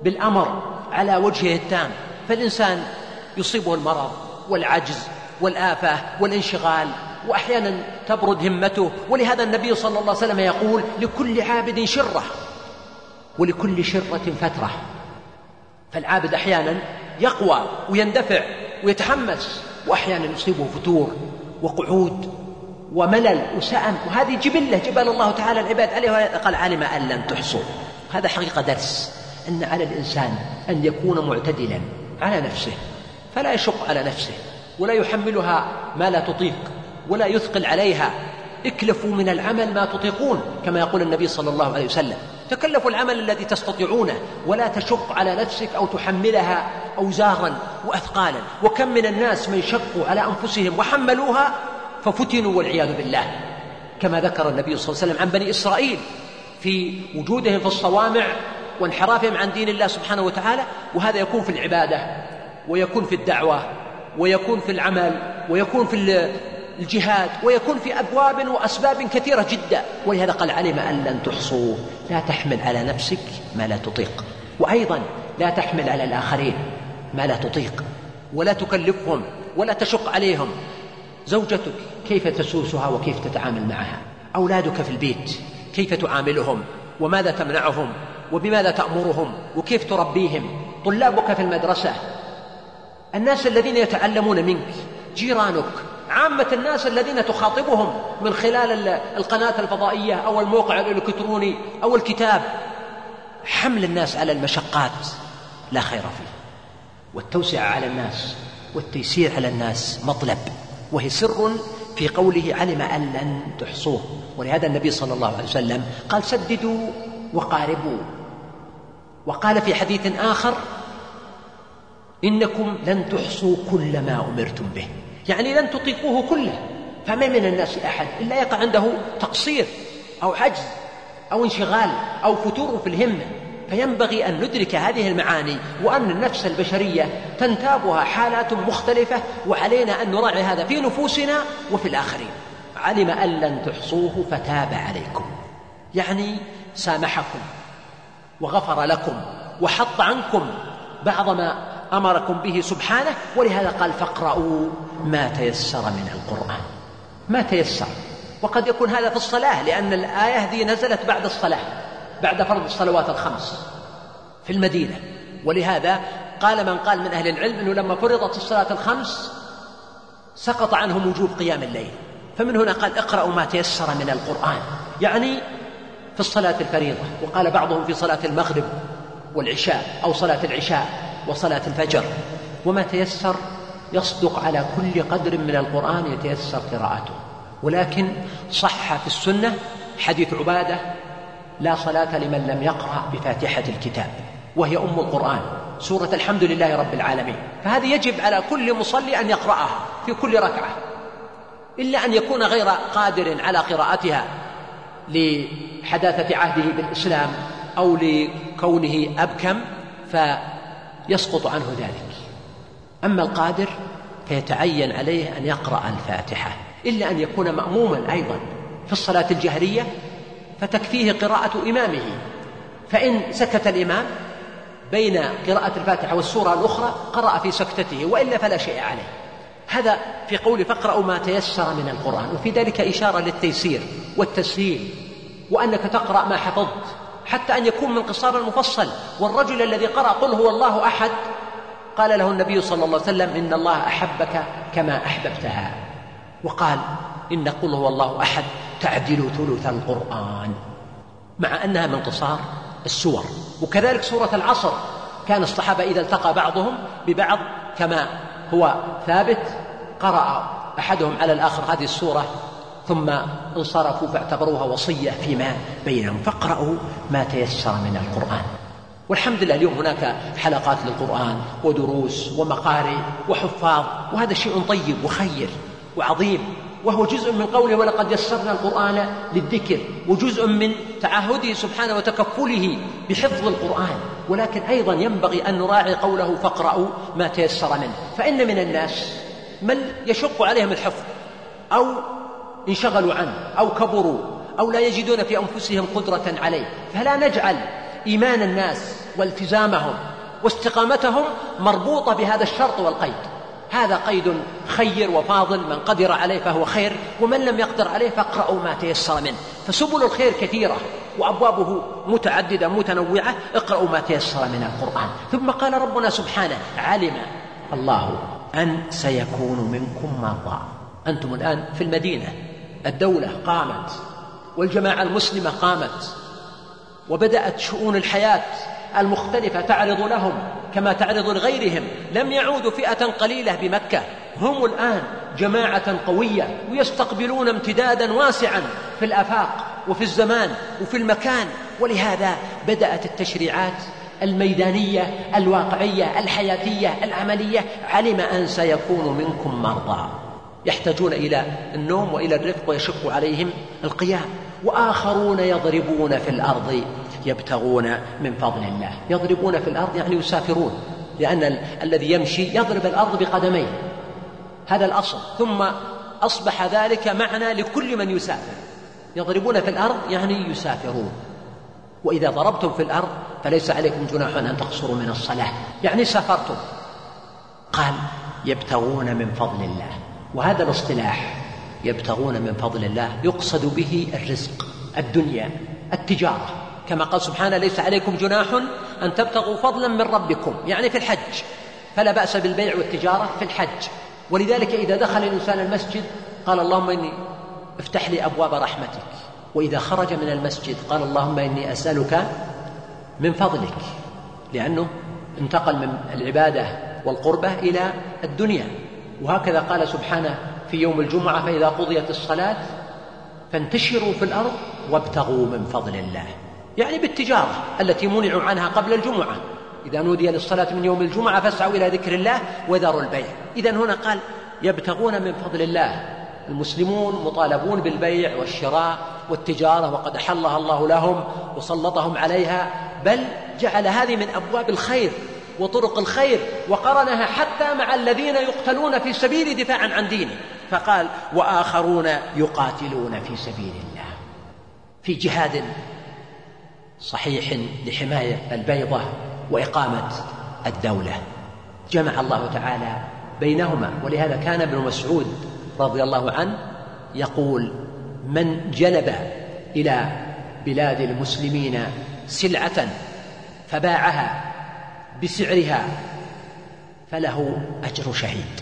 بالأمر على وجهه التام، فالإنسان يصيبه المرض والعجز والآفة والانشغال، وأحيانا تبرد همته. ولهذا النبي صلى الله عليه وسلم يقول: لكل عابد شرة ولكل شرة فترة. فالعابد أحيانا يقوى ويندفع ويتحمس، وأحيانا يصيبه فتور وقعود وملل وسأم، وهذه جبل الله تعالى العباد عليه. قال: علم أن لن تحصوا. هذا حقيقة درس أن على الإنسان أن يكون معتدلا على نفسه، فلا يشق على نفسه ولا يحملها ما لا تطيق ولا يثقل عليها. اكلفوا من العمل ما تطيقون، كما يقول النبي صلى الله عليه وسلم: تكلفوا العمل الذي تستطيعونه ولا تشق على نفسك أو تحملها أوزارا وأثقالا. وكم من الناس من شقوا على أنفسهم وحملوها ففتنوا والعياذ بالله، كما ذكر النبي صلى الله عليه وسلم عن بني إسرائيل في وجودهم في الصوامع وانحرافهم عن دين الله سبحانه وتعالى. وهذا يكون في العبادة، ويكون في الدعوة، ويكون في العمل، ويكون في الجهاد، ويكون في أبواب وأسباب كثيرة جدا. ولهذا قال: علم أن لن تحصوه. لا تحمل على نفسك ما لا تطيق، وأيضا لا تحمل على الآخرين ما لا تطيق، ولا تكلفهم ولا تشق عليهم. زوجتك كيف تسوسها وكيف تتعامل معها؟ أولادك في البيت كيف تعاملهم وماذا تمنعهم وبماذا تأمرهم وكيف تربيهم؟ طلابك في المدرسة، الناس الذين يتعلمون منك، جيرانك، عامة الناس الذين تخاطبهم من خلال القناة الفضائية أو الموقع الإلكتروني أو الكتاب. حمل الناس على المشقات لا خير فيه، والتوسعة على الناس والتيسير على الناس مطلب، وهي سر في قوله: علم أن لن تحصوه. ولهذا النبي صلى الله عليه وسلم قال: سددوا وقاربوا. وقال في حديث آخر: إنكم لن تحصوا كل ما أمرتم به، يعني لن تطيقوه كله. فما من الناس أحد إلا يقع عنده تقصير أو عجز أو انشغال أو فتور في الهمة. فينبغي أن ندرك هذه المعاني، وأن النفس البشرية تنتابها حالات مختلفة، وعلينا أن نراعي هذا في نفوسنا وفي الآخرين. علم أن لن تحصوه فتاب عليكم، يعني سامحكم وغفر لكم وحط عنكم بعض ما أمركم به سبحانه. ولهذا قال: فاقرؤوا ما تيسر من القرآن. ما تيسر، وقد يكون هذا في الصلاة، لأن الآية هذه نزلت بعد الصلاة، بعد فرض الصلوات الخمس في المدينة. ولهذا قال من قال من أهل العلم أنه لما فرضت الصلاة الخمس سقط عنهم وجوب قيام الليل، فمن هنا قال: اقرأوا ما تيسر من القرآن، يعني في الصلاة الفريضة. وقال بعضهم في صلاة المغرب والعشاء، أو صلاة العشاء وصلاة الفجر. وما تيسر يصدق على كل قدر من القرآن يتيسر قراءته. ولكن صح في السنة حديث عبادة: لا صلاة لمن لم يقرأ بفاتحة الكتاب، وهي أم القرآن، سورة الحمد لله رب العالمين. فهذه يجب على كل مصلي أن يقرأها في كل ركعة، إلا أن يكون غير قادر على قراءتها لحداثة عهده بالإسلام أو لكونه أبكم فيسقط عنه ذلك. أما القادر فيتعين عليه أن يقرأ الفاتحة، إلا أن يكون مأموما أيضا في الصلاة الجهرية، فتكفيه قراءة إمامه. فإن سكت الإمام بين قراءة الفاتحة والسورة الأخرى قرأ في سكتته، وإلا فلا شيء عليه. هذا في قول فاقرأوا ما تيسر من القرآن. وفي ذلك إشارة للتيسير والتسهيل، وأنك تقرأ ما حفظت، حتى أن يكون من قصار المفصل. والرجل الذي قرأ قل هو الله أحد قال له النبي صلى الله عليه وسلم: إن الله أحبك كما أحببتها. وقال: إن قل هو الله أحد تعدل ثلث القرآن، مع أنها من قصار السور. وكذلك سورة العصر كان الصحابة إذا التقى بعضهم ببعض كما هو ثابت قرأ أحدهم على الآخر هذه السورة ثم انصرفوا فاعتبروها وصية فيما بينهم. فاقرأوا ما تيسر من القرآن. والحمد لله اليوم هناك حلقات للقرآن ودروس ومقارئ وحفاظ، وهذا شيء طيب وخير وعظيم، وهو جزء من قوله ولقد يسرنا القرآن للذكر، وجزء من تعهده سبحانه وتكفله بحفظ القرآن. ولكن أيضا ينبغي أن نراعي قوله فاقرأوا ما تيسر منه، فإن من الناس من يشق عليهم الحفظ أو انشغلوا عنه أو كبروا أو لا يجدون في أنفسهم قدرة عليه. فلا نجعل إيمان الناس والتزامهم واستقامتهم مربوطة بهذا الشرط والقيد. هذا قيد خير وفاضل، من قدر عليه فهو خير، ومن لم يقدر عليه فاقرأوا ما تيسر منه. فسبل الخير كثيرة وأبوابه متعددة متنوعة، اقرأوا ما تيسر من القرآن. ثم قال ربنا سبحانه: علم الله أن سيكون منكم مرضى. أنتم الآن في المدينة، الدولة قامت والجماعة المسلمة قامت، وبدأت شؤون الحياة المختلفة تعرض لهم كما تعرض لغيرهم. لم يعودوا فئة قليلة بمكة، هم الآن جماعة قوية، ويستقبلون امتدادا واسعا في الآفاق وفي الزمان وفي المكان. ولهذا بدأت التشريعات الميدانية الواقعية الحياتية العملية. علم أن سيكون منكم مرضى، يحتاجون إلى النوم وإلى الرفق، ويشق عليهم القيام. وآخرون يضربون في الأرض يبتغون من فضل الله. يضربون في الأرض يعني يسافرون، لأن الذي يمشي يضرب الأرض بقدميه، هذا الأصل. ثم أصبح ذلك معنى لكل من يسافر. يضربون في الأرض يعني يسافرون. وإذا ضربتم في الأرض فليس عليكم جناح أن تقصروا من الصلاة، يعني سافرتم. قال: يبتغون من فضل الله. وهذا الاصطلاح يبتغون من فضل الله يقصد به الرزق، الدنيا، التجارة، كما قال سبحانه: ليس عليكم جناح أن تبتغوا فضلا من ربكم، يعني في الحج، فلا بأس بالبيع والتجارة في الحج. ولذلك إذا دخل الإنسان المسجد قال: اللهم إني افتح لي أبواب رحمتك. وإذا خرج من المسجد قال: اللهم إني أسألك من فضلك، لأنه انتقل من العبادة والقربة إلى الدنيا. وهكذا قال سبحانه في يوم الجمعة: فإذا قضيت الصلاة فانتشروا في الأرض وابتغوا من فضل الله، يعني بالتجارة التي منعوا عنها قبل الجمعة. إذا نودي للصلاة من يوم الجمعة فاسعوا إلى ذكر الله وذروا البيع. إذن هنا قال: يبتغون من فضل الله. المسلمون مطالبون بالبيع والشراء والتجارة، وقد أحلها الله لهم وسلطهم عليها، بل جعل هذه من أبواب الخير وطرق الخير، وقرنها حتى مع الذين يقتلون في سبيل دفاعا عن دينه. فقال: وآخرون يقاتلون في سبيل الله، في جهاد صحيح لحماية البيضة وإقامة الدولة. جمع الله تعالى بينهما. ولهذا كان ابن مسعود رضي الله عنه يقول: من جلب إلى بلاد المسلمين سلعة فباعها بسعرها فله أجر شهيد.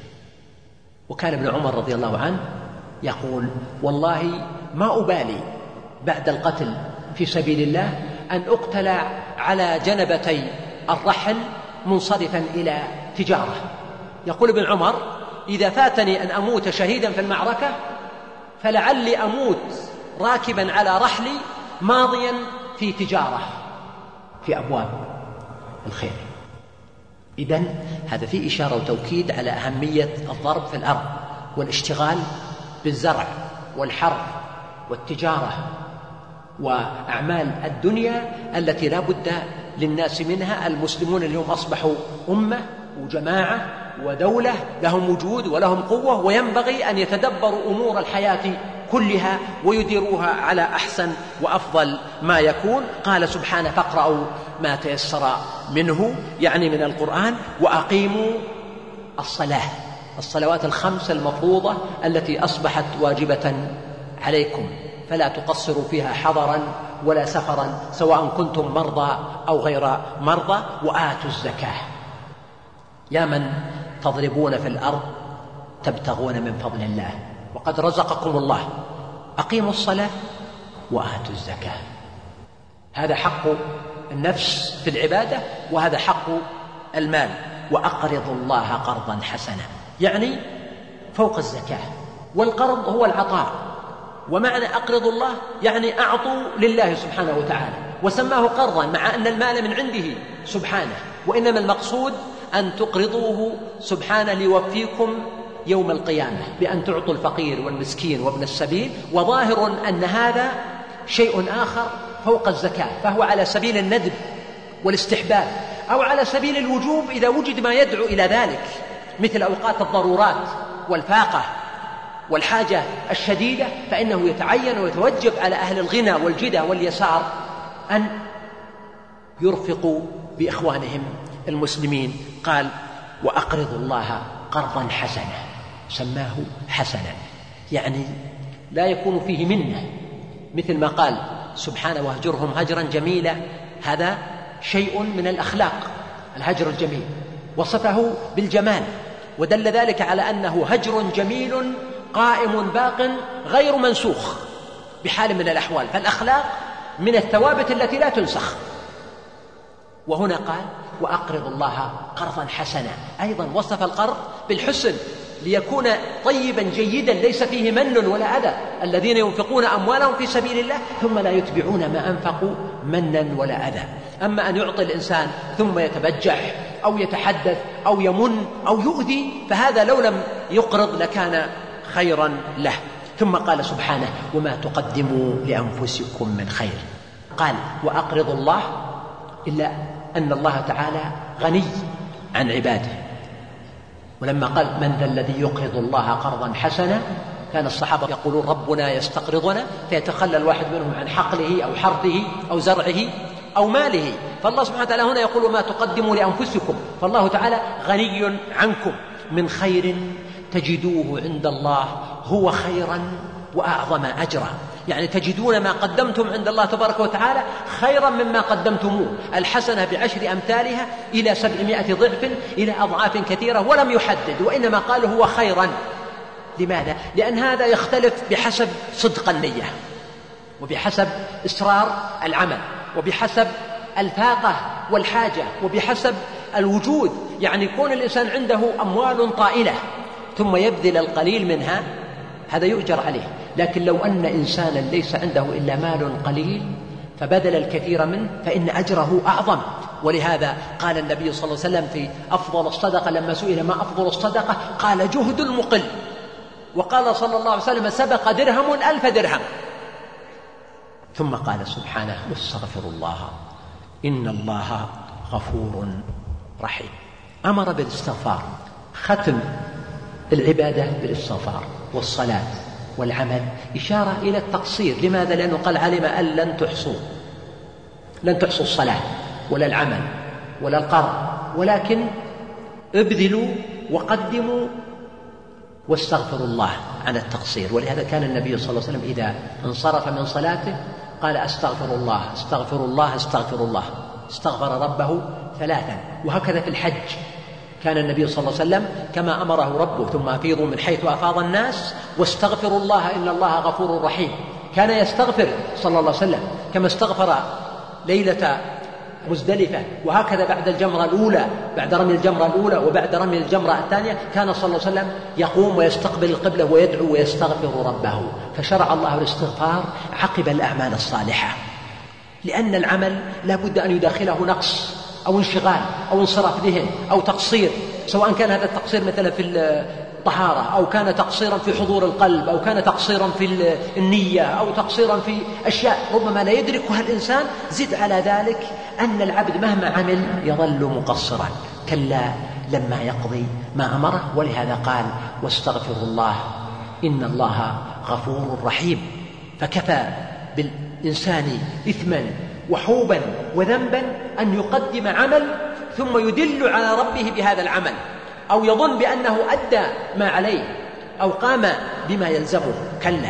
وكان ابن عمر رضي الله عنه يقول: والله ما أبالي بعد القتل في سبيل الله أن أقتل على جنبتي الرحل منصرفا إلى تجارة. يقول ابن عمر: إذا فاتني أن أموت شهيدا في المعركة فلعلي أموت راكبا على رحلي ماضيا في تجارة في أبواب الخير. إذن هذا فيه إشارة وتوكيد على أهمية الضرب في الأرض والاشتغال بالزرع والحرث والتجارة وأعمال الدنيا التي لا بد للناس منها. المسلمون اليوم أصبحوا أمة وجماعة ودولة، لهم وجود ولهم قوة، وينبغي أن يتدبروا أمور الحياة كلها ويديروها على أحسن وأفضل ما يكون. قال سبحانه: فاقرأوا ما تيسر منه، يعني من القرآن، وأقيموا الصلوات الخمس المفروضة التي أصبحت واجبة عليكم، فلا تقصروا فيها حضرا ولا سفرا، سواء كنتم مرضى أو غير مرضى. وآتوا الزكاة، يا من تضربون في الأرض تبتغون من فضل الله وقد رزقكم الله، أقيموا الصلاة وآتوا الزكاة. هذا حق النفس في العبادة، وهذا حق المال. وأقرضوا الله قرضا حسنا، يعني فوق الزكاة. والقرض هو العطاء، ومعنى أقرضوا الله يعني أعطوا لله سبحانه وتعالى، وسماه قرضا مع أن المال من عنده سبحانه، وإنما المقصود أن تقرضوه سبحانه ليوفيكم يوم القيامة بأن تعطوا الفقير والمسكين وابن السبيل. وظاهر أن هذا شيء آخر فوق الزكاة، فهو على سبيل الندب والاستحباب، أو على سبيل الوجوب إذا وجد ما يدعو إلى ذلك، مثل أوقات الضرورات والفاقة والحاجة الشديدة، فإنه يتعين ويتوجب على أهل الغنى والجدة واليسار أن يرفق بإخوانهم المسلمين. قال وأقرضوا الله قرضا حسنا، سماه حسنا، يعني لا يكون فيه منة، مثل ما قال سبحانه واهجرهم هجرا جميلا، هذا شيء من الأخلاق الهجر الجميل، وصفه بالجمال، ودل ذلك على أنه هجر جميل قائم باق غير منسوخ بحال من الأحوال، فالأخلاق من الثوابت التي لا تنسخ. وهنا قال وأقرضوا الله قرضا حسنا، أيضا وصف القرض بالحسن ليكون طيبا جيدا ليس فيه من ولا أذى، الذين ينفقون أموالهم في سبيل الله ثم لا يتبعون ما أنفقوا منا ولا أذى. أما أن يعطي الإنسان ثم يتبجح أو يتحدث أو يمن أو يؤذي، فهذا لو لم يقرض لكان خيرا له. ثم قال سبحانه وما تقدموا لأنفسكم من خير، قال وأقرضوا الله، إلا أن الله تعالى غني عن عباده، ولما قال من ذا الذي يقرض الله قرضا حسنا كان الصحابة يقولون ربنا يستقرضنا، فيتخلى الواحد منهم عن حقله أو حرثه أو زرعه أو ماله، فالله سبحانه وتعالى هنا يقول وما تقدموا لأنفسكم، فالله تعالى غني عنكم من خير تجدوه عند الله هو خيرا وأعظم أجرا، يعني تجدون ما قدمتم عند الله تبارك وتعالى خيرا مما قدمتموه، الحسنة بعشر أمثالها إلى 700 ضعف إلى أضعاف كثيرة، ولم يحدد، وإنما قال هو خيرا. لماذا؟ لأن هذا يختلف بحسب صدق النية، وبحسب إصرار العمل، وبحسب الفاقة والحاجة، وبحسب الوجود، يعني يكون الإنسان عنده أموال طائلة ثم يبذل القليل منها هذا يؤجر عليه، لكن لو أن إنسانا ليس عنده إلا مال قليل فبذل الكثير منه فإن أجره أعظم. ولهذا قال النبي صلى الله عليه وسلم في أفضل الصدقة لما سئل ما أفضل الصدقة قال جهد المقل، وقال صلى الله عليه وسلم سبق درهم 1000 درهم. ثم قال سبحانه واستغفر الله إن الله غفور رحيم، أمر بالاستغفار، ختم العبادة بالاستغفار والصلاة والعمل إشارة إلى التقصير. لماذا؟ لأنه قال علم أن لن تحصوا الصلاة ولا العمل ولا القرض، ولكن ابذلوا وقدموا واستغفروا الله عن التقصير. ولهذا كان النبي صلى الله عليه وسلم إذا انصرف من صلاته قال أستغفر الله أستغفر الله أستغفر الله، استغفر ربه 3. وهكذا في الحج كان النبي صلى الله عليه وسلم كما أمره ربه ثم أفيضوا من حيث أفاض الناس واستغفروا الله إن الله غفور رحيم، كان يستغفر صلى الله عليه وسلم كما استغفر ليلة مزدلفة، وهكذا بعد الجمرة الأولى، بعد رمي الجمرة الأولى وبعد رمي الجمرة الثانية كان صلى الله عليه وسلم يقوم ويستقبل القبلة ويدعو ويستغفر ربه. فشرع الله الاستغفار عقب الأعمال الصالحة، لأن العمل لا بد أن يداخله نقص أو انشغال أو انصراف ذهن أو تقصير، سواء كان هذا التقصير مثلا في الطهارة أو كان تقصيرا في حضور القلب أو كان تقصيرا في النية أو تقصيرا في أشياء ربما لا يدركها الإنسان. زد على ذلك أن العبد مهما عمل يظل مقصرا، كلا لما يقضي ما أمره. ولهذا قال واستغفروا الله إن الله غفور رحيم. فكفى بالإنسان إثما وحوبا وذنبا أن يقدم عمل ثم يدل على ربه بهذا العمل، أو يظن بأنه أدى ما عليه أو قام بما يلزمه، كلا،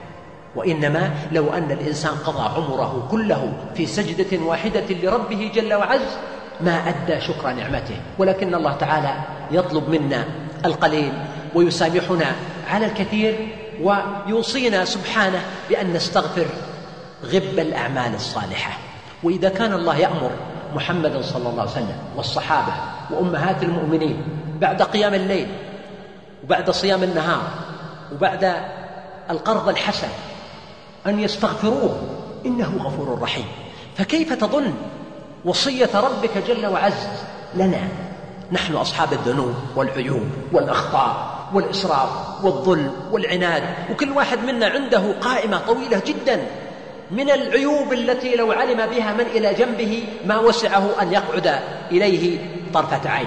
وإنما لو أن الإنسان قضى عمره كله في سجدة واحدة لربه جل وعز ما أدى شكر نعمته، ولكن الله تعالى يطلب منا القليل ويسامحنا على الكثير، ويوصينا سبحانه بأن نستغفر غب الأعمال الصالحة. وإذا كان الله يأمر محمدا صلى الله عليه وسلم والصحابة وأمهات المؤمنين بعد قيام الليل وبعد صيام النهار وبعد القرض الحسن أن يستغفروه إنه غفور رحيم، فكيف تظن وصية ربك جل وعز لنا نحن أصحاب الذنوب والعيوب والأخطاء والإسراف والظلم والعناد، وكل واحد منا عنده قائمة طويلة جدا من العيوب التي لو علم بها من إلى جنبه ما وسعه أن يقعد إليه طرفة عين،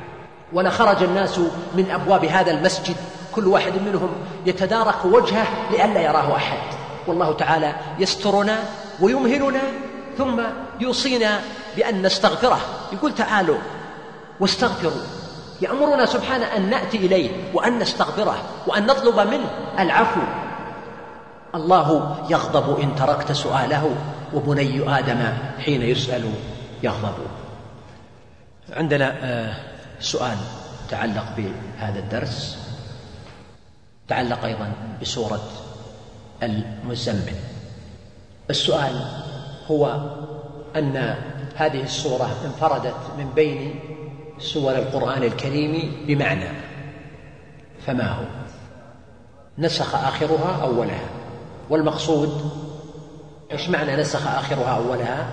ولخرج الناس من أبواب هذا المسجد كل واحد منهم يتدارك وجهه لئلا يراه أحد، والله تعالى يسترنا ويمهلنا ثم يوصينا بأن نستغفره. يقول تعالوا واستغفروا، يأمرنا سبحانه أن نأتي إليه وأن نستغفره وأن نطلب منه العفو. الله يغضب إن تركت سؤاله، وبني آدم حين يسأل يغضب. عندنا سؤال تعلق بهذا الدرس، تعلق أيضا بسورة المزمل. السؤال هو أن هذه السورة انفردت من بين سور القرآن الكريم بمعنى، فما هو؟ نسخ آخرها أولها، والمقصود إيش معنى نسخ آخرها أولها؟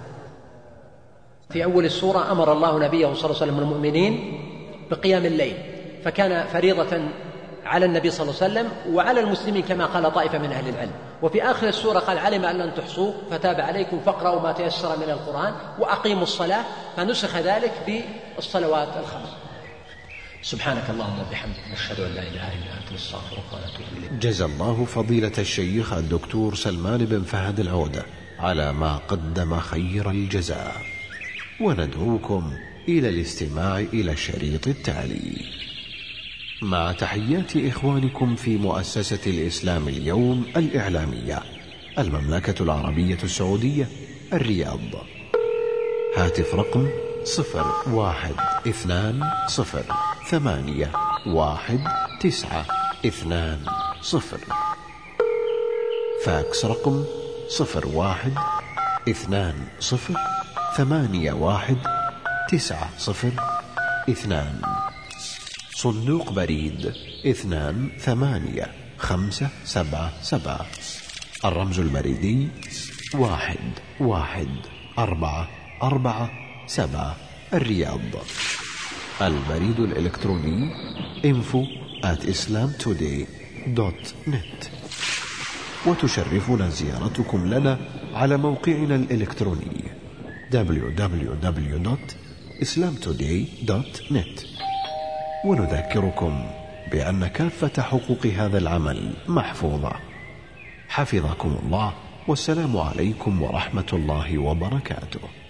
في أول السورة أمر الله نبيه صلى الله عليه وسلم المؤمنين بقيام الليل، فكان فريضة على النبي صلى الله عليه وسلم وعلى المسلمين كما قال طائفة من أهل العلم. وفي آخر السورة قال علم أن لن تحصوه فتاب عليكم فاقرأوا ما تيسر من القرآن وأقيموا الصلاة، فنسخ ذلك بالصلوات الخمس. سبحانك اللهم وبحمدك نشهد أن لا إله إلا أنت نستغفرك ونتوب إليك.
جزا الله فضيلة الشيخ الدكتور سلمان بن فهد العودة على ما قدم خير الجزاء، وندعوكم إلى الاستماع إلى الشريط التالي. مع تحيات إخوانكم في مؤسسة الإسلام اليوم الإعلامية، المملكة العربية السعودية، الرياض. هاتف رقم 0120811920. فاكس رقم 0120811902. صندوق بريد 28577. الرمز البريدي 11447 الرياض. البريد الإلكتروني info@islamtoday.net. وتشرفنا زيارتكم لنا على موقعنا الإلكتروني www.islamtoday.net. ونذكركم بأن كافة حقوق هذا العمل محفوظة. حفظكم الله، والسلام عليكم ورحمة الله وبركاته.